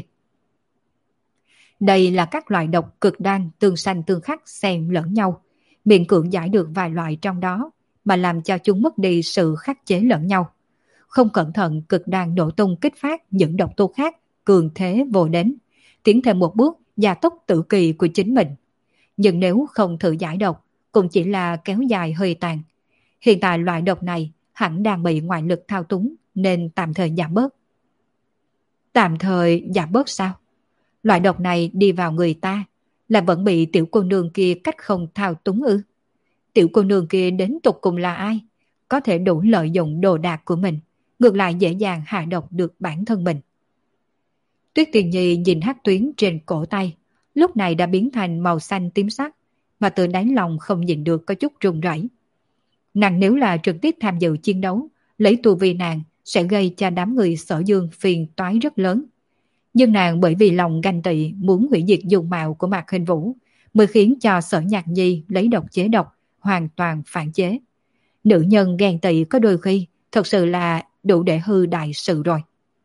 Đây là các loại độc cực đoan tương sanh tương khắc xen lẫn nhau. Miễn cưỡng giải được vài loại trong đó mà làm cho chúng mất đi sự khắc chế lẫn nhau. Không cẩn thận cực đoan nổ tung kích phát những độc tố khác cường thế vô đến, tiến thêm một bước gia tốc tự kỳ của chính mình. Nhưng nếu không thử giải độc, cũng chỉ là kéo dài hơi tàn. Hiện tại loại độc này hẳn đang bị ngoại lực thao túng nên tạm thời giảm bớt. Tạm thời giảm bớt sao? Loại độc này đi vào người ta là vẫn bị tiểu cô nương kia cách không thao túng ư? Tiểu cô nương kia đến tục cùng là ai? Có thể đủ lợi dụng đồ đạc của mình, ngược lại dễ dàng hạ độc được bản thân mình. Tuyết Tiền Nhi nhìn hắc tuyến trên cổ tay, lúc này đã biến thành màu xanh tím sắc, mà từ đáy lòng không nhìn được có chút run rẩy. Nàng nếu là trực tiếp tham dự chiến đấu, lấy tu vi nàng sẽ gây cho đám người Sở Dương phiền toái rất lớn. Nhưng nàng bởi vì lòng ganh tị muốn hủy diệt dung mạo của Mạc Hình Vũ, mới khiến cho Sở Nhạc Nhi lấy độc chế độc, hoàn toàn phản chế. Nữ nhân ghen tị có đôi khi thật sự là đủ để hư đại sự rồi.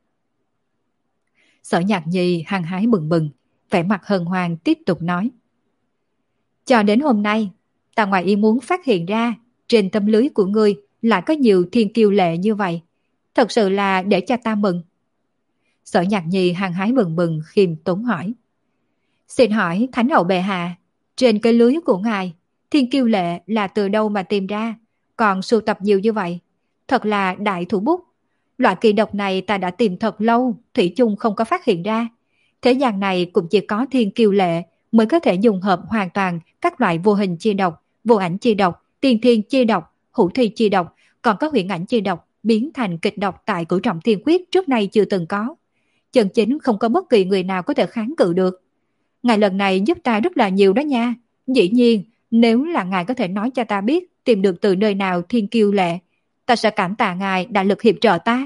Sở Nhạc Nhi hăng hái bừng bừng, vẻ mặt hân hoan tiếp tục nói. Cho đến hôm nay, ta ngoài ý muốn phát hiện ra trên tấm lưới của ngươi lại có nhiều thiên kiêu lệ như vậy. Thật sự là để cho ta mừng. Sở Nhạc Nhi hăng hái bừng bừng khiêm tốn hỏi. Xin hỏi Thánh Hậu bệ hạ, trên cái lưới của ngài, thiên kiêu lệ là từ đâu mà tìm ra, còn sưu tập nhiều như vậy? Thật là đại thủ bút. Loại kỳ độc này ta đã tìm thật lâu, thủy chung không có phát hiện ra. Thế gian này cũng chỉ có thiên kiêu lệ mới có thể dùng hợp hoàn toàn các loại vô hình chi độc, vô ảnh chi độc, tiên thiên chi độc, hữu thi chi độc, còn có huyền ảnh chi độc biến thành kịch độc tại Cửu Trọng Thiên Quyết trước nay chưa từng có. Chân chính không có bất kỳ người nào có thể kháng cự được. Ngài lần này giúp ta rất là nhiều đó nha. Dĩ nhiên, nếu là ngài có thể nói cho ta biết tìm được từ nơi nào thiên kiêu lệ, ta sẽ cảm tạ ngài đã lực hiệp trợ ta.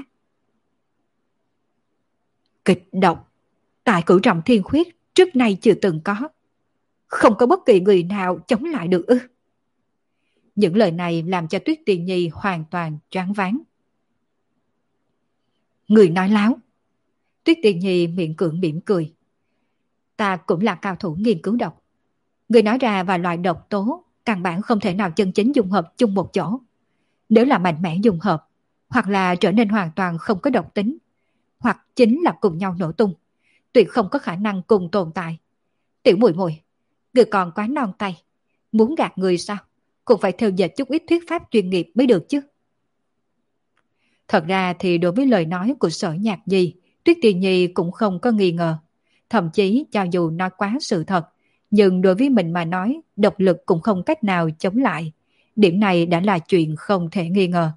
Kịch độc tại Cửu Trọng Thiên Quyết trước nay chưa từng có. Không có bất kỳ người nào chống lại được ư? Những lời này làm cho Tuyết Tiền Nhi hoàn toàn choáng váng. Người nói láo. Tuyết Tiền Nhi miệng cưỡng mỉm cười. Ta cũng là cao thủ nghiên cứu độc. Người nói ra vài loại độc tố căn bản không thể nào chân chính dung hợp chung một chỗ. Nếu là mạnh mẽ dung hợp, hoặc là trở nên hoàn toàn không có độc tính, hoặc chính là cùng nhau nổ tung, tuyệt không có khả năng cùng tồn tại. Tiểu muội muội, người còn quá non tay, muốn gạt người sao, cũng phải theo dệt chút ít thuyết pháp chuyên nghiệp mới được chứ. Thật ra thì đối với lời nói của Sở Nhạc Nhi, Tuyết Tiền Nhi cũng không có nghi ngờ. Thậm chí cho dù nói quá sự thật, nhưng đối với mình mà nói, độc lực cũng không cách nào chống lại. Điểm này đã là chuyện không thể nghi ngờ.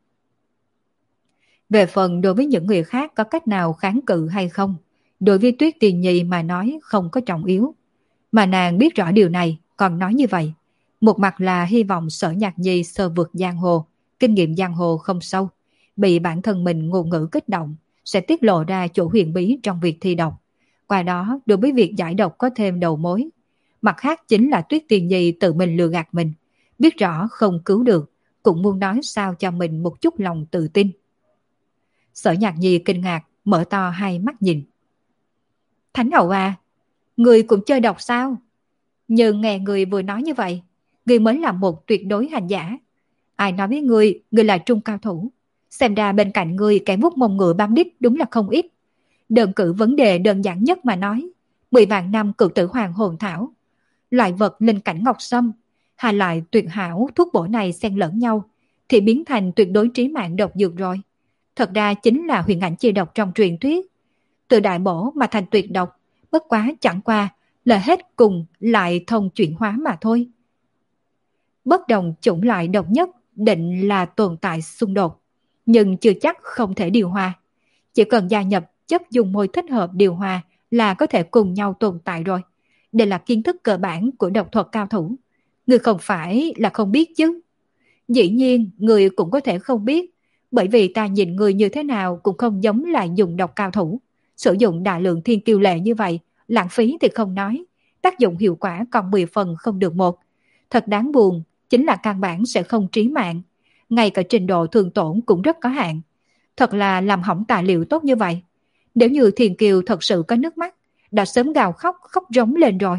Về phần đối với những người khác có cách nào kháng cự hay không, đối với Tuyết Tiền Nhi mà nói không có trọng yếu. Mà nàng biết rõ điều này, còn nói như vậy. Một mặt là hy vọng Sở Nhạc Nhi sơ vượt giang hồ, kinh nghiệm giang hồ không sâu, bị bản thân mình ngôn ngữ kích động, sẽ tiết lộ ra chỗ huyền bí trong việc thi độc. Qua đó, đối với việc giải độc có thêm đầu mối. Mặt khác chính là Tuyết Tiền Nhi tự mình lừa gạt mình, biết rõ không cứu được, cũng muốn nói sao cho mình một chút lòng tự tin. Sở Nhạc Nhi kinh ngạc, mở to hai mắt nhìn. Thánh hậu à, người cũng chơi độc sao? Nhưng nghe người vừa nói như vậy, người mới là một tuyệt đối hành giả. Ai nói với người, người là trung cao thủ. Xem ra bên cạnh người kẻ vuốt mông ngựa bám đít đúng là không ít. Đơn cử vấn đề đơn giản nhất mà nói, mười vạn năm cựu tử hoàng hồn thảo, loại vật linh cảnh ngọc sâm, hai loại tuyệt hảo thuốc bổ này xen lẫn nhau, thì biến thành tuyệt đối trí mạng độc dược rồi. Thật ra chính là huyền ảnh chi độc trong truyền thuyết. Từ đại bổ mà thành tuyệt độc, bất quá chẳng qua là hết cùng lại thông chuyển hóa mà thôi. Bất đồng chủng loại độc nhất định là tồn tại xung đột, nhưng chưa chắc không thể điều hòa. Chỉ cần gia nhập chất dùng môi thích hợp điều hòa là có thể cùng nhau tồn tại rồi. Đây là kiến thức cơ bản của độc thuật cao thủ. Người không phải là không biết chứ. Dĩ nhiên người cũng có thể không biết, bởi vì ta nhìn người như thế nào cũng không giống là dùng độc cao thủ. Sử dụng đại lượng thiên kiêu lệ như vậy, lãng phí thì không nói, tác dụng hiệu quả còn mười phần không được một. Thật đáng buồn, chính là căn bản sẽ không trí mạng. Ngay cả trình độ thường tổn cũng rất có hạn. Thật là làm hỏng tài liệu tốt như vậy. Nếu như Thiền Kiều thật sự có nước mắt, đã sớm gào khóc, khóc rống lên rồi.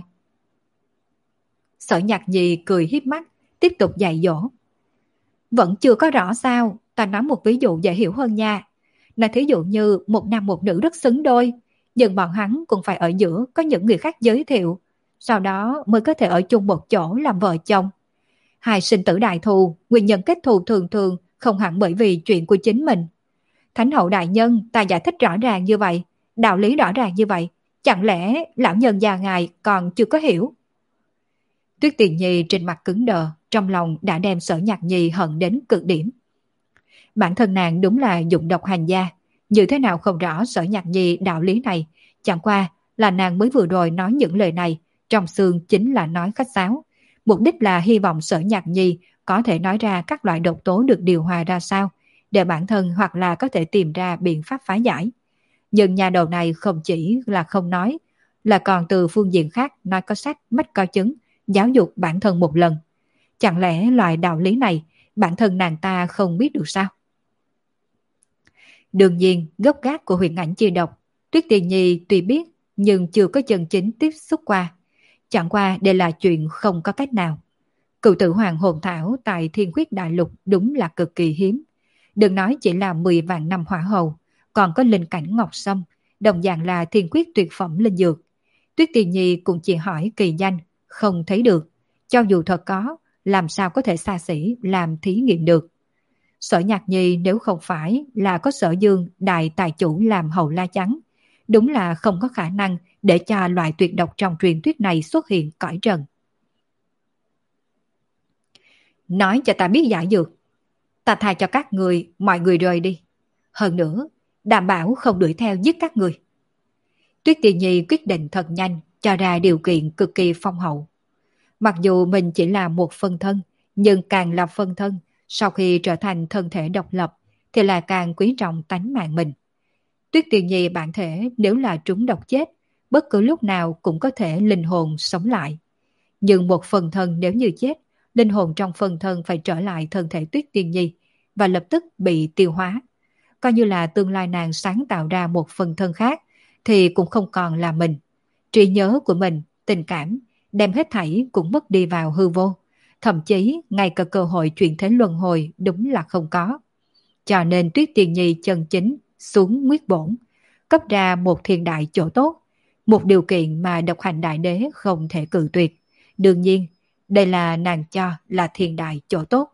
Sở Nhạc Nhi cười hiếp mắt, tiếp tục dạy dỗ. Vẫn chưa có rõ sao, ta nói một ví dụ dễ hiểu hơn nha. Là thí dụ như một nam một nữ rất xứng đôi, nhưng bọn hắn cũng phải ở giữa có những người khác giới thiệu, sau đó mới có thể ở chung một chỗ làm vợ chồng. Hai sinh tử đại thù, nguyên nhân kết thù thường thường không hẳn bởi vì chuyện của chính mình. Thánh hậu đại nhân, ta giải thích rõ ràng như vậy, đạo lý rõ ràng như vậy, chẳng lẽ lão nhân già ngài còn chưa có hiểu? Tuyết Tiền Nhi trên mặt cứng đờ, trong lòng đã đem Sở Nhạc Nhi hận đến cực điểm. Bản thân nàng đúng là dụng độc hành gia, như thế nào không rõ Sở Nhạc Nhi đạo lý này, chẳng qua là nàng mới vừa rồi nói những lời này, trong xương chính là nói khách sáo. Mục đích là hy vọng Sở Nhạc Nhi có thể nói ra các loại độc tố được điều hòa ra sao, để bản thân hoặc là có thể tìm ra biện pháp phá giải. Nhưng nhà đầu này không chỉ là không nói, là còn từ phương diện khác nói có sách, mách có chứng, giáo dục bản thân một lần. Chẳng lẽ loại đạo lý này bản thân nàng ta không biết được sao? Đương nhiên, gốc gác của huyền ảnh chi độc, Tuyết Tiền Nhi tuy biết nhưng chưa có chân chính tiếp xúc qua. Chẳng qua đây là chuyện không có cách nào. Cựu tử hoàng hồn thảo tại Thiên Khuyết Đại Lục đúng là cực kỳ hiếm. Đừng nói chỉ là mười vạn năm hỏa hầu, còn có linh cảnh ngọc sâm, đồng dạng là thiên khuyết tuyệt phẩm linh dược. Tuyết Tiền Nhi cũng chỉ hỏi kỳ danh, không thấy được. Cho dù thật có, làm sao có thể xa xỉ làm thí nghiệm được. Sở Nhạc Nhi nếu không phải là có Sở Dương đại tài chủ làm hậu la chắn, đúng là không có khả năng để cho loại tuyệt độc trong truyền thuyết này xuất hiện cõi trần. Nói cho ta biết giải dược, ta tha cho các người, mọi người rời đi. Hơn nữa, đảm bảo không đuổi theo giết các người. Tuyết Tiền Nhi quyết định thật nhanh, cho ra điều kiện cực kỳ phong hậu. Mặc dù mình chỉ là một phân thân, nhưng càng là phân thân, sau khi trở thành thân thể độc lập, thì là càng quý trọng tánh mạng mình. Tuyết Tiền Nhi bản thể nếu là trúng độc chết, bất cứ lúc nào cũng có thể linh hồn sống lại. Nhưng một phần thân nếu như chết, linh hồn trong phần thân phải trở lại thân thể Tuyết Tiền Nhi và lập tức bị tiêu hóa. Coi như là tương lai nàng sáng tạo ra một phần thân khác thì cũng không còn là mình. Trí nhớ của mình, tình cảm, đem hết thảy cũng mất đi vào hư vô. Thậm chí ngay cả cơ hội chuyển thế luân hồi đúng là không có. Cho nên Tuyết Tiền Nhi chân chính xuống nguyết bổn, cấp ra một thiên đại chỗ tốt, một điều kiện mà độc hành đại đế không thể cự tuyệt. Đương nhiên, đây là nàng cho là thiên đại chỗ tốt.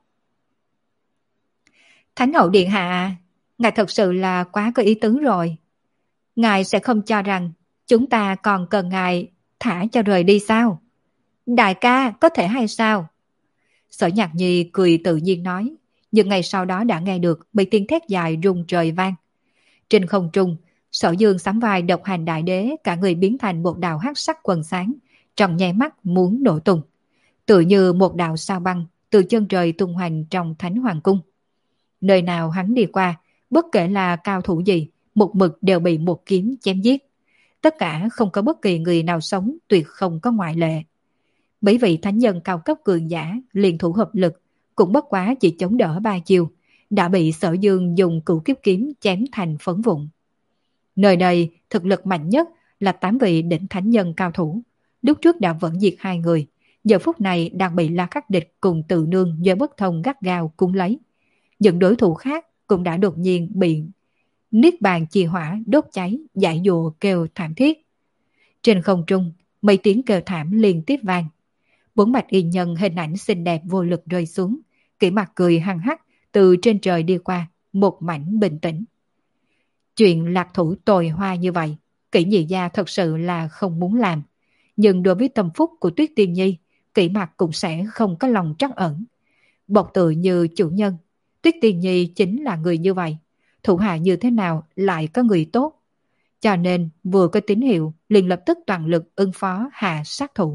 Thánh hậu điện hạ, ngài thật sự là quá có ý tứ rồi. Ngài sẽ không cho rằng chúng ta còn cần ngài thả cho rời đi sao? Đại ca, có thể hay sao? Sở Nhạc Nhi cười tự nhiên nói, nhưng ngày sau đó đã nghe được mấy tiếng thét dài rung trời vang. Trên không trung, Sở Dương sắm vai độc hành đại đế, cả người biến thành một đạo hắc sắc quần sáng, trong nháy mắt muốn nổ tung. Tự như một đạo sao băng từ chân trời tung hoành trong Thánh Hoàng Cung. Nơi nào hắn đi qua, bất kể là cao thủ gì, một mực đều bị một kiếm chém giết. Tất cả không có bất kỳ người nào sống, tuyệt không có ngoại lệ. Bởi vì thánh nhân cao cấp cường giả liên thủ hợp lực, cũng bất quá chỉ chống đỡ ba chiều, đã bị Sở Dương dùng cửu kiếp kiếm chém thành phấn vụn. Nơi đây thực lực mạnh nhất là tám vị đỉnh thánh nhân cao thủ, lúc trước đã vẫn diệt hai người, giờ phút này đang bị La Khắc Địch cùng Từ Nương do bất thông gắt gao cung lấy. Những đối thủ khác cũng đã đột nhiên bị niết bàn chi hỏa đốt cháy, dại dụa kêu thảm thiết. Trên không trung, mấy tiếng kêu thảm liên tiếp vang. Bốn bạch y nhân hình ảnh xinh đẹp vô lực rơi xuống, kỹ mặt cười hăng hắc từ trên trời đi qua, một mảnh bình tĩnh. Chuyện lạc thủ tồi hoa như vậy, Kỷ nhị gia thật sự là không muốn làm. Nhưng đối với tâm phúc của Tuyết Tiên Nhi, Kỷ mặt cũng sẽ không có lòng trắc ẩn. Bộc tự như chủ nhân, Tuyết Tiên Nhi chính là người như vậy. Thủ hạ như thế nào lại có người tốt. Cho nên vừa có tín hiệu liền lập tức toàn lực ứng phó hạ sát thủ.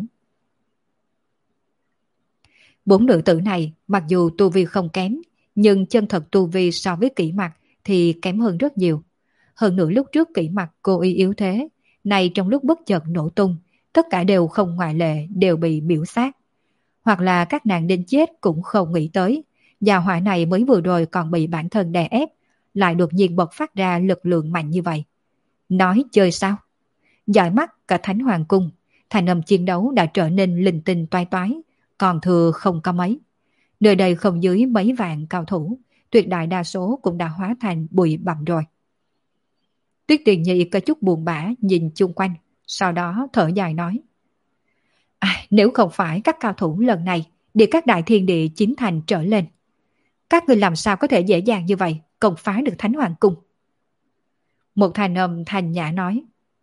Bốn nữ tử này mặc dù tu vi không kém, nhưng chân thật tu vi so với Kỷ mặt thì kém hơn rất nhiều. Hơn nữa lúc trước Kỷ mặt cô y yếu thế, này trong lúc bất chợt nổ tung, tất cả đều không ngoại lệ đều bị biểu sát. Hoặc là các nàng đến chết cũng không nghĩ tới, gia hỏa này mới vừa rồi còn bị bản thân đè ép, lại đột nhiên bộc phát ra lực lượng mạnh như vậy. Nói chơi sao? Dõi mắt cả Thánh Hoàng Cung, thành âm chiến đấu đã trở nên linh tinh toái toái, còn thừa không có mấy. Nơi đây không dưới mấy vạn cao thủ, tuyệt đại đa số cũng đã hóa thành bụi bặm rồi. Tuyết Tiền Nhi có chút buồn bã nhìn chung quanh, sau đó thở dài nói. À, nếu không phải các cao thủ lần này đi các đại thiên địa chín thành trở lên, các người làm sao có thể dễ dàng như vậy công phá được Thánh Hoàng Cung? Một thanh âm thanh nhã nói.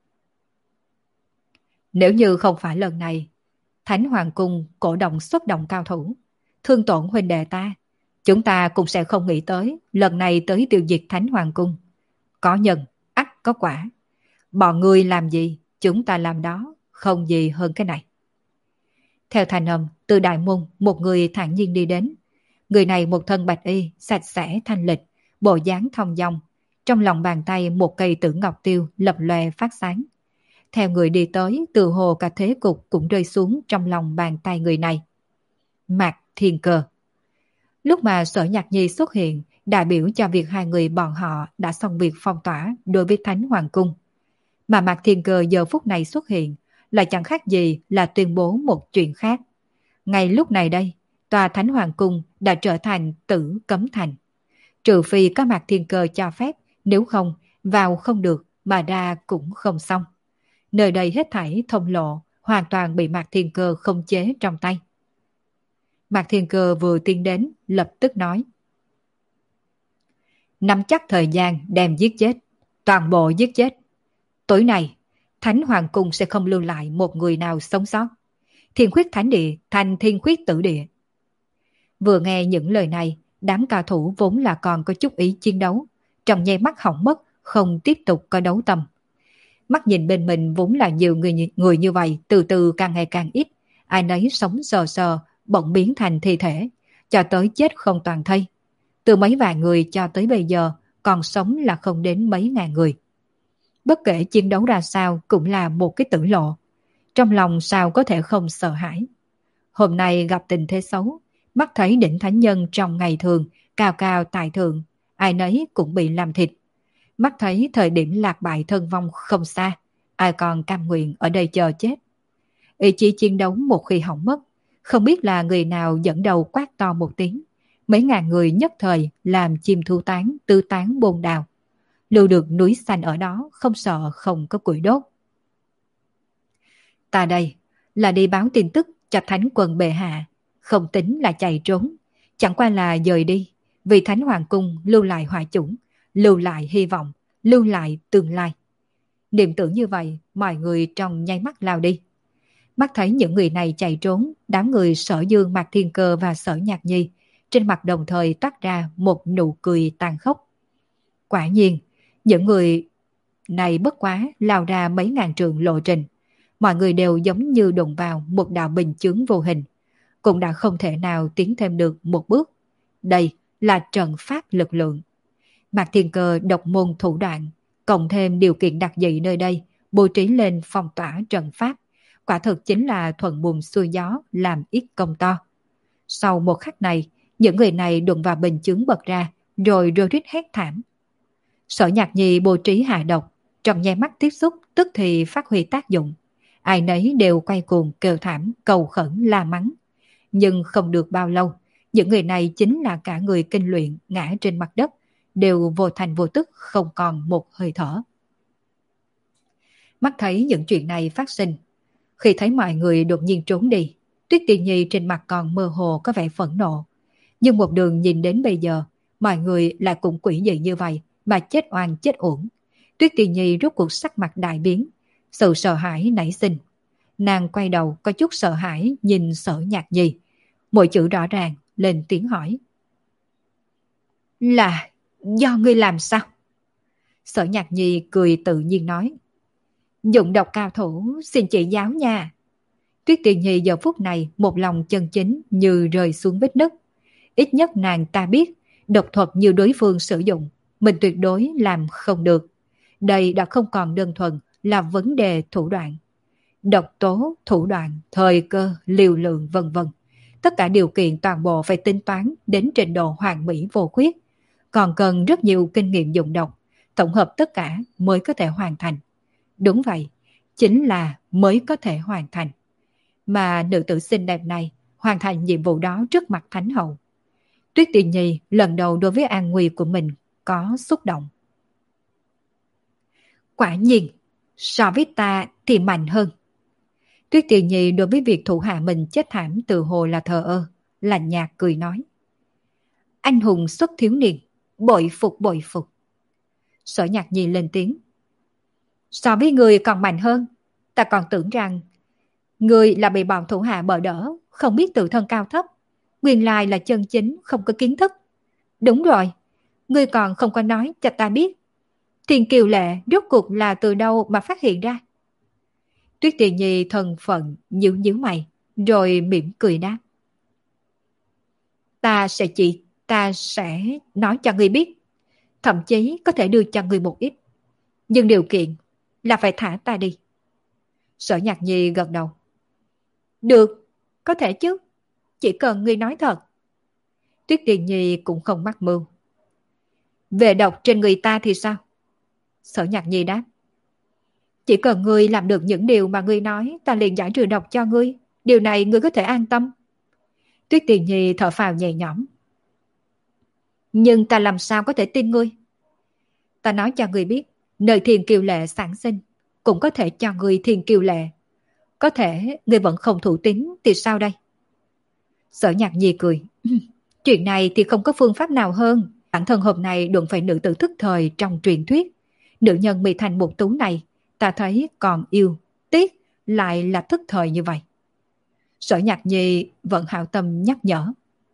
Nếu như không phải lần này, Thánh Hoàng Cung cổ động xuất động cao thủ, thương tổn huynh đệ ta, chúng ta cũng sẽ không nghĩ tới lần này tới tiêu diệt Thánh Hoàng Cung. Có nhân, ắt có quả. Bọn ngươi làm gì, chúng ta làm đó, không gì hơn cái này. Theo thanh âm, từ đại môn một người thản nhiên đi đến. Người này một thân bạch y, sạch sẽ thanh lịch, bộ dáng thong dong. Trong lòng bàn tay một cây tử ngọc tiêu lập lòe phát sáng. Theo người đi tới, từ hồ cả thế cục cũng rơi xuống trong lòng bàn tay người này. Mạc Thiên Cơ. Lúc mà Sở Nhạc Nhi xuất hiện, đại biểu cho việc hai người bọn họ đã xong việc phong tỏa đối với Thánh Hoàng Cung. Mà Mạc Thiên Cơ giờ phút này xuất hiện, lại chẳng khác gì là tuyên bố một chuyện khác. Ngay lúc này đây, tòa Thánh Hoàng Cung đã trở thành tử cấm thành. Trừ phi có Mạc Thiên Cơ cho phép, nếu không, vào không được, mà ra cũng không xong. Nơi đây hết thảy thông lộ, hoàn toàn bị Mạc Thiên Cơ không chế trong tay. Mạc Thiên Cơ vừa tiến đến, lập tức nói. Nắm chắc thời gian đem giết chết, toàn bộ giết chết. Tối nay, Thánh Hoàng Cung sẽ không lưu lại một người nào sống sót. Thiên Khuyết Thánh Địa thành Thiên Khuyết Tử Địa. Vừa nghe những lời này, đám cao thủ vốn là còn có chút ý chiến đấu, trong nháy mắt hỏng mất, không tiếp tục có đấu tâm. Mắt nhìn bên mình vốn là nhiều người, người như vậy, từ từ càng ngày càng ít, ai nấy sống sờ sờ, bỗng biến thành thi thể, cho tới chết không toàn thây. Từ mấy vài người cho tới bây giờ, còn sống là không đến mấy ngàn người. Bất kể chiến đấu ra sao cũng là một cái tử lộ. Trong lòng sao có thể không sợ hãi. Hôm nay gặp tình thế xấu, mắt thấy đỉnh thánh nhân trong ngày thường, cao cao tại thượng, ai nấy cũng bị làm thịt. Mắt thấy thời điểm lạc bại thân vong không xa, ai còn cam nguyện ở đây chờ chết. Ý chí chiến đấu một khi hỏng mất, không biết là người nào dẫn đầu quát to một tiếng. Mấy ngàn người nhất thời làm chim thu tán, tư tán bồn đào. lưu được núi xanh ở đó, không sợ không có củi đốt. Ta đây là đi báo tin tức cho thánh quân bệ hạ, không tính là chạy trốn, chẳng qua là dời đi, vì thánh hoàng cung lưu lại hỏa chủng, lưu lại hy vọng, lưu lại tương lai. Niềm tưởng như vậy, mọi người trong nháy mắt lao đi. Mắt thấy những người này chạy trốn, đám người Sở Dương, Mạc Thiên Cơ và Sở Nhạc Nhi trên mặt đồng thời toát ra một nụ cười tàn khốc. Quả nhiên, những người này bất quá lao ra mấy ngàn trượng lộ trình. Mọi người đều giống như đụng vào một đạo bình chướng vô hình, cũng đã không thể nào tiến thêm được một bước. Đây là trận pháp lực lượng. Mạc Thiên Cơ độc môn thủ đoạn, cộng thêm điều kiện đặc dị nơi đây, bố trí lên phong tỏa trận pháp. Quả thực chính là thuận buồm xuôi gió, làm ít công to. Sau một khắc này, những người này đụng vào bình chướng bật ra, rồi rơi rít hét thảm. Sở Nhạc Nhi bố trí hạ độc, trong nháy mắt tiếp xúc tức thì phát huy tác dụng. Ai nấy đều quay cuồng kêu thảm, cầu khẩn la mắng. Nhưng không được bao lâu, những người này chính là cả người kinh luyện ngã trên mặt đất, đều vô thành vô tức không còn một hơi thở. Mắt thấy những chuyện này phát sinh, khi thấy mọi người đột nhiên trốn đi, Tuyết Tiên Nhi trên mặt còn mơ hồ có vẻ phẫn nộ. Nhưng một đường nhìn đến bây giờ, mọi người lại cũng quỷ dị như vậy mà chết oan chết uổng. Tuyết Tiên Nhi rốt cuộc sắc mặt đại biến, sự sợ hãi nảy sinh. Nàng quay đầu có chút sợ hãi nhìn Sở Nhạc Nhi, mỗi chữ rõ ràng lên tiếng hỏi. Là do ngươi làm sao? Sở Nhạc Nhi cười tự nhiên nói. Dụng độc cao thủ xin chỉ giáo nha. Tuyết Tiên Nhi giờ phút này một lòng chân chính như rơi xuống vết nứt. Ít nhất nàng ta biết độc thuật như đối phương sử dụng, mình tuyệt đối làm không được. Đây đã không còn đơn thuần là vấn đề thủ đoạn. Độc tố, thủ đoạn, thời cơ, liều lượng vân vân. Tất cả điều kiện toàn bộ phải tính toán đến trình độ hoàn mỹ vô khuyết. Còn cần rất nhiều kinh nghiệm dụng độc, tổng hợp tất cả mới có thể hoàn thành. Đúng vậy, chính là mới có thể hoàn thành. Mà nữ tử xinh đẹp này hoàn thành nhiệm vụ đó trước mặt Thánh Hậu. Tuyết Tiên Nhi lần đầu đối với an nguy của mình có xúc động. Quả nhiên, so với ta thì mạnh hơn. Tuyết Tiên Nhi đối với việc thủ hạ mình chết thảm từ hồ là thờ ơ, lạnh nhạt cười nói. Anh hùng xuất thiếu niên, bội phục bội phục. Sở Nhạc Nhi lên tiếng. So với người còn mạnh hơn, ta còn tưởng rằng người là bị bọn thủ hạ bỡ đỡ, không biết tự thân cao thấp. Nguyên lai là chân chính không có kiến thức. Đúng rồi, ngươi còn không có nói cho ta biết. Thiên Kiều Lệ rốt cuộc là từ đâu mà phát hiện ra? Tuyết Tiên Nhi thân phận nhíu nhíu mày, rồi mỉm cười đáp. Ta sẽ chỉ, ta sẽ nói cho ngươi biết. Thậm chí có thể đưa cho ngươi một ít. Nhưng điều kiện là phải thả ta đi. Sở Nhạc Nhi gật đầu. Được, có thể chứ. Chỉ cần ngươi nói thật. Tuyết Tiên Nhi cũng không mắc mưu. Về độc trên người ta thì sao? Sở Nhạc Nhi đáp. Chỉ cần ngươi làm được những điều mà ngươi nói, ta liền giải trừ độc cho ngươi. Điều này ngươi có thể an tâm. Tuyết Tiên Nhi thở phào nhẹ nhõm. Nhưng ta làm sao có thể tin ngươi? Ta nói cho ngươi biết, nơi Thiên Kiều Lệ sản sinh, cũng có thể cho ngươi Thiên Kiều Lệ. Có thể ngươi vẫn không thủ tín thì sao đây? Sở Nhạc Nhi cười. Chuyện này thì không có phương pháp nào hơn. Bản thân hôm nay đụng phải nữ tử thức thời trong truyền thuyết. Nữ nhân Mỹ Thành một tú này, ta thấy còn yêu, tiếc lại là thức thời như vậy. Sở Nhạc Nhi vẫn hảo tâm nhắc nhở.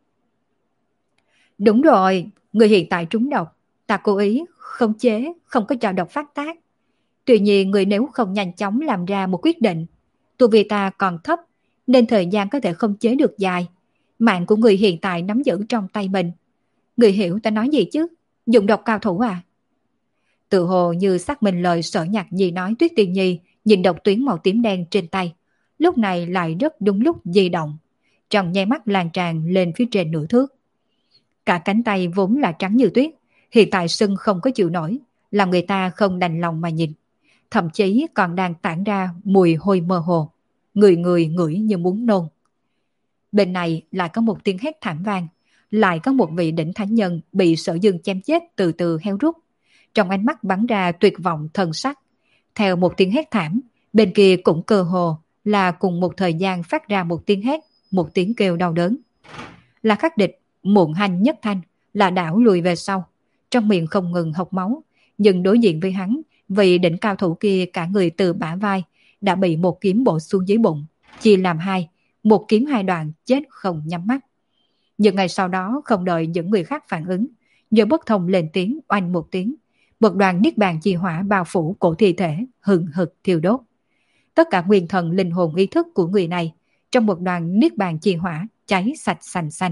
Đúng rồi, người hiện tại trúng độc, ta cố ý, không chế, không có cho độc phát tác. Tuy nhiên người nếu không nhanh chóng làm ra một quyết định, tu vi ta còn thấp, nên thời gian có thể không chế được dài. Mạng của người hiện tại nắm giữ trong tay mình. Người hiểu ta nói gì chứ? Dùng độc cao thủ à? Tự hồ như xác minh lời Sở Nhạc Nhi nói, Tuyết Tiên Nhi nhìn độc tuyến màu tím đen trên tay. Lúc này lại rất đúng lúc di động. Trong nháy mắt lan tràn lên phía trên nửa thước. Cả cánh tay vốn là trắng như tuyết, hiện tại sưng không có chịu nổi, làm người ta không đành lòng mà nhìn. Thậm chí còn đang tản ra mùi hôi mơ hồ. Người người ngửi như muốn nôn. Bên này lại có một tiếng hét thảm vang, lại có một vị đỉnh thánh nhân bị Sở Dương chém chết từ từ heo rút. trong ánh mắt bắn ra tuyệt vọng thần sắc. Theo một tiếng hét thảm, bên kia cũng cơ hồ là cùng một thời gian phát ra một tiếng hét, một tiếng kêu đau đớn. Là Khắc Địch muộn hành nhất thanh, là đảo lùi về sau, trong miệng không ngừng hộc máu, nhưng đối diện với hắn, vì đỉnh cao thủ kia cả người từ bả vai đã bị một kiếm bổ xuống dưới bụng, chia làm hai, một kiếm hai đoạn, chết không nhắm mắt. Nhưng ngày sau đó không đợi những người khác phản ứng, nhờ bất thông lên tiếng oanh một tiếng, một đoàn niết bàn chi hỏa bao phủ cổ thi thể hừng hực thiêu đốt. Tất cả nguyên thần linh hồn ý thức của người này trong một đoàn niết bàn chi hỏa cháy sạch sành xanh.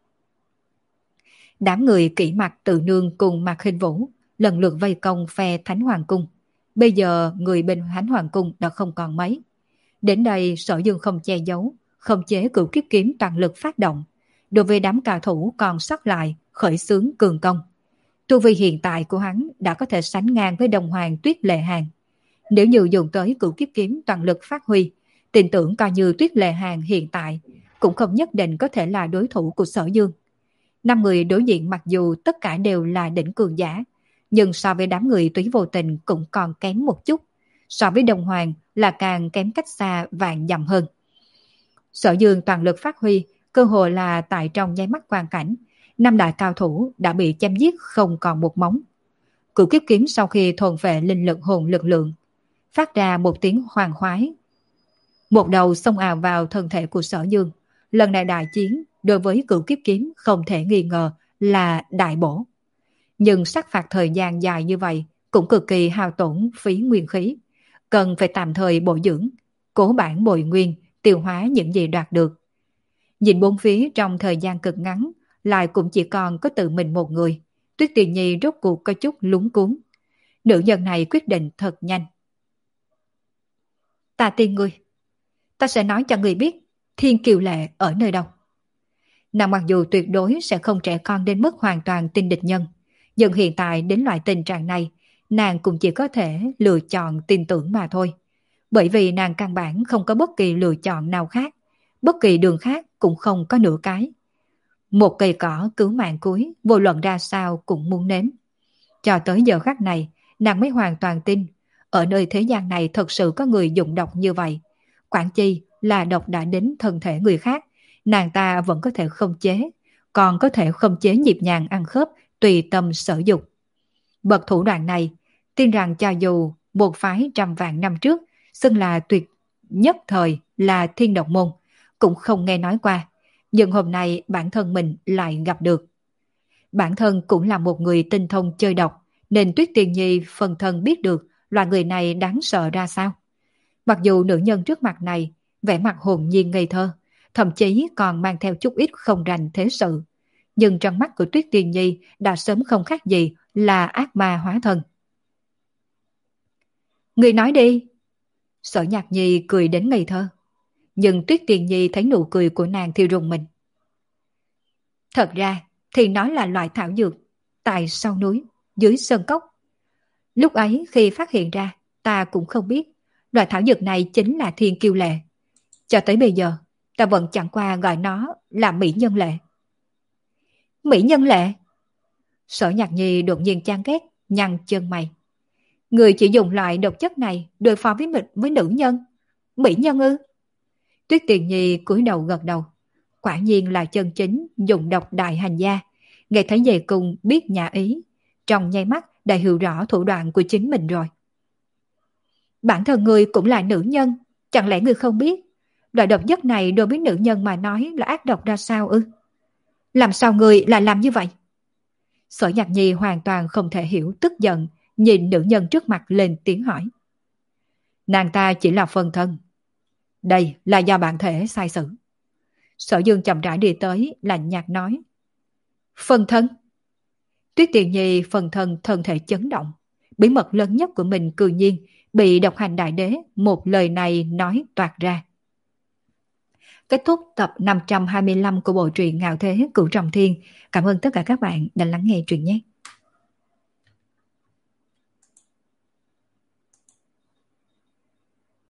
Đám người kỹ mặt Tự Nương cùng Mạc Khinh Vũ lần lượt vây công phe Thánh Hoàng Cung. Bây giờ người bên Thánh Hoàng Cung đã không còn mấy. Đến đây Sở Dương không che giấu, không chế cửu kiếp kiếm toàn lực phát động. Đối với đám cao thủ còn sót lại khởi xướng cường công. Tu vi hiện tại của hắn đã có thể sánh ngang với đồng hoàng Tuyết Lệ Hàn. Nếu như dùng tới cửu kiếp kiếm toàn lực phát huy, tin tưởng coi như Tuyết Lệ Hàn hiện tại cũng không nhất định có thể là đối thủ của Sở Dương. Năm người đối diện mặc dù tất cả đều là đỉnh cường giả, nhưng so với đám người Túy Vô Tình cũng còn kém một chút. So với đồng hoàng là càng kém cách xa vạn dặm hơn. Sở Dương toàn lực phát huy, cơ hồ là tại trong nháy mắt quang cảnh, năm đại cao thủ đã bị chém giết không còn một móng. Cửu kiếp kiếm sau khi thôn vệ linh lực hồn lực lượng, phát ra một tiếng hoàng khoái. Một đầu xông ào vào thân thể của Sở Dương. Lần này đại chiến đối với cửu kiếp kiếm không thể nghi ngờ là đại bổ. Nhưng sát phạt thời gian dài như vậy cũng cực kỳ hao tổn phí nguyên khí. Cần phải tạm thời bổ dưỡng, cố bản bồi nguyên, tiêu hóa những gì đoạt được. Nhìn bốn phía trong thời gian cực ngắn, lại cũng chỉ còn có tự mình một người. Tuyết Tiền Nhi rốt cuộc có chút lúng cuốn. Nữ nhân này quyết định thật nhanh. Ta tin ngươi. Ta sẽ nói cho ngươi biết Thiên Kiều Lệ ở nơi đâu. Nàng mặc dù tuyệt đối sẽ không trẻ con đến mức hoàn toàn tin địch nhân, nhưng hiện tại đến loại tình trạng này, nàng cũng chỉ có thể lựa chọn tin tưởng mà thôi. Bởi vì nàng căn bản không có bất kỳ lựa chọn nào khác, bất kỳ đường khác cũng không có nửa cái. Một cây cỏ cứu mạng cuối, vô luận ra sao cũng muốn nếm. Cho tới giờ khắc này, nàng mới hoàn toàn tin, ở nơi thế gian này thật sự có người dụng độc như vậy. Quản chi là độc đã đến thân thể người khác, nàng ta vẫn có thể không chế, còn có thể không chế nhịp nhàng ăn khớp, tùy tâm sở dục. Bậc thủ đoạn này, tin rằng cho dù một phái trăm vạn năm trước, xưng là tuyệt nhất thời là Thiên Độc Môn, cũng không nghe nói qua. Nhưng hôm nay bản thân mình lại gặp được. Bản thân cũng là một người tinh thông chơi độc, nên Tuyết Tiền Nhi phần thân biết được loại người này đáng sợ ra sao. Mặc dù nữ nhân trước mặt này vẻ mặt hồn nhiên ngây thơ, thậm chí còn mang theo chút ít không rành thế sự, nhưng trong mắt của Tuyết Tiền Nhi đã sớm không khác gì là ác ma hóa thân. Người nói đi. Sở Nhạc Nhi cười đến ngây thơ, nhưng Tuyết Tiền Nhi thấy nụ cười của nàng thì rùng mình. Thật ra thì nó là loại thảo dược tại sau núi, dưới sơn cốc. Lúc ấy khi phát hiện ra, ta cũng không biết loại thảo dược này chính là Thiên Kiêu Lệ. Cho tới bây giờ, ta vẫn chẳng qua gọi nó là Mỹ Nhân Lệ. Mỹ Nhân Lệ? Sở Nhạc Nhi đột nhiên chán ghét, nhăn chân mày. Người chỉ dùng loại độc chất này đối phó với mình với nữ nhân. Mỹ Nhân ư? Tuyết Tiền Nhi cúi đầu gật đầu. Quả nhiên là chân chính dùng độc đại hành gia. Nghe thấy về cùng biết nhà ý, trong nháy mắt đã hiểu rõ thủ đoạn của chính mình rồi. Bản thân người cũng là nữ nhân, chẳng lẽ người không biết loại độc chất này đối với nữ nhân mà nói là ác độc ra sao ư? Làm sao người lại làm như vậy? Sở Nhạc Nhi hoàn toàn không thể hiểu, tức giận nhìn nữ nhân trước mặt lên tiếng hỏi. Nàng ta chỉ là phân thân, đây là do bản thể sai sử. Sở Dương chậm rãi đi tới, lạnh nhạt nói. Phân thân? Tuyết Tiền Nhi phân thân thân thể chấn động. Bí mật lớn nhất của mình cư nhiên bị độc hành đại đế một lời này nói toạc ra. Kết thúc tập năm trăm hai mươi lăm của bộ truyện Ngạo Thế Cửu Trọng Thiên. Cảm ơn tất cả các bạn đã lắng nghe truyện nhé.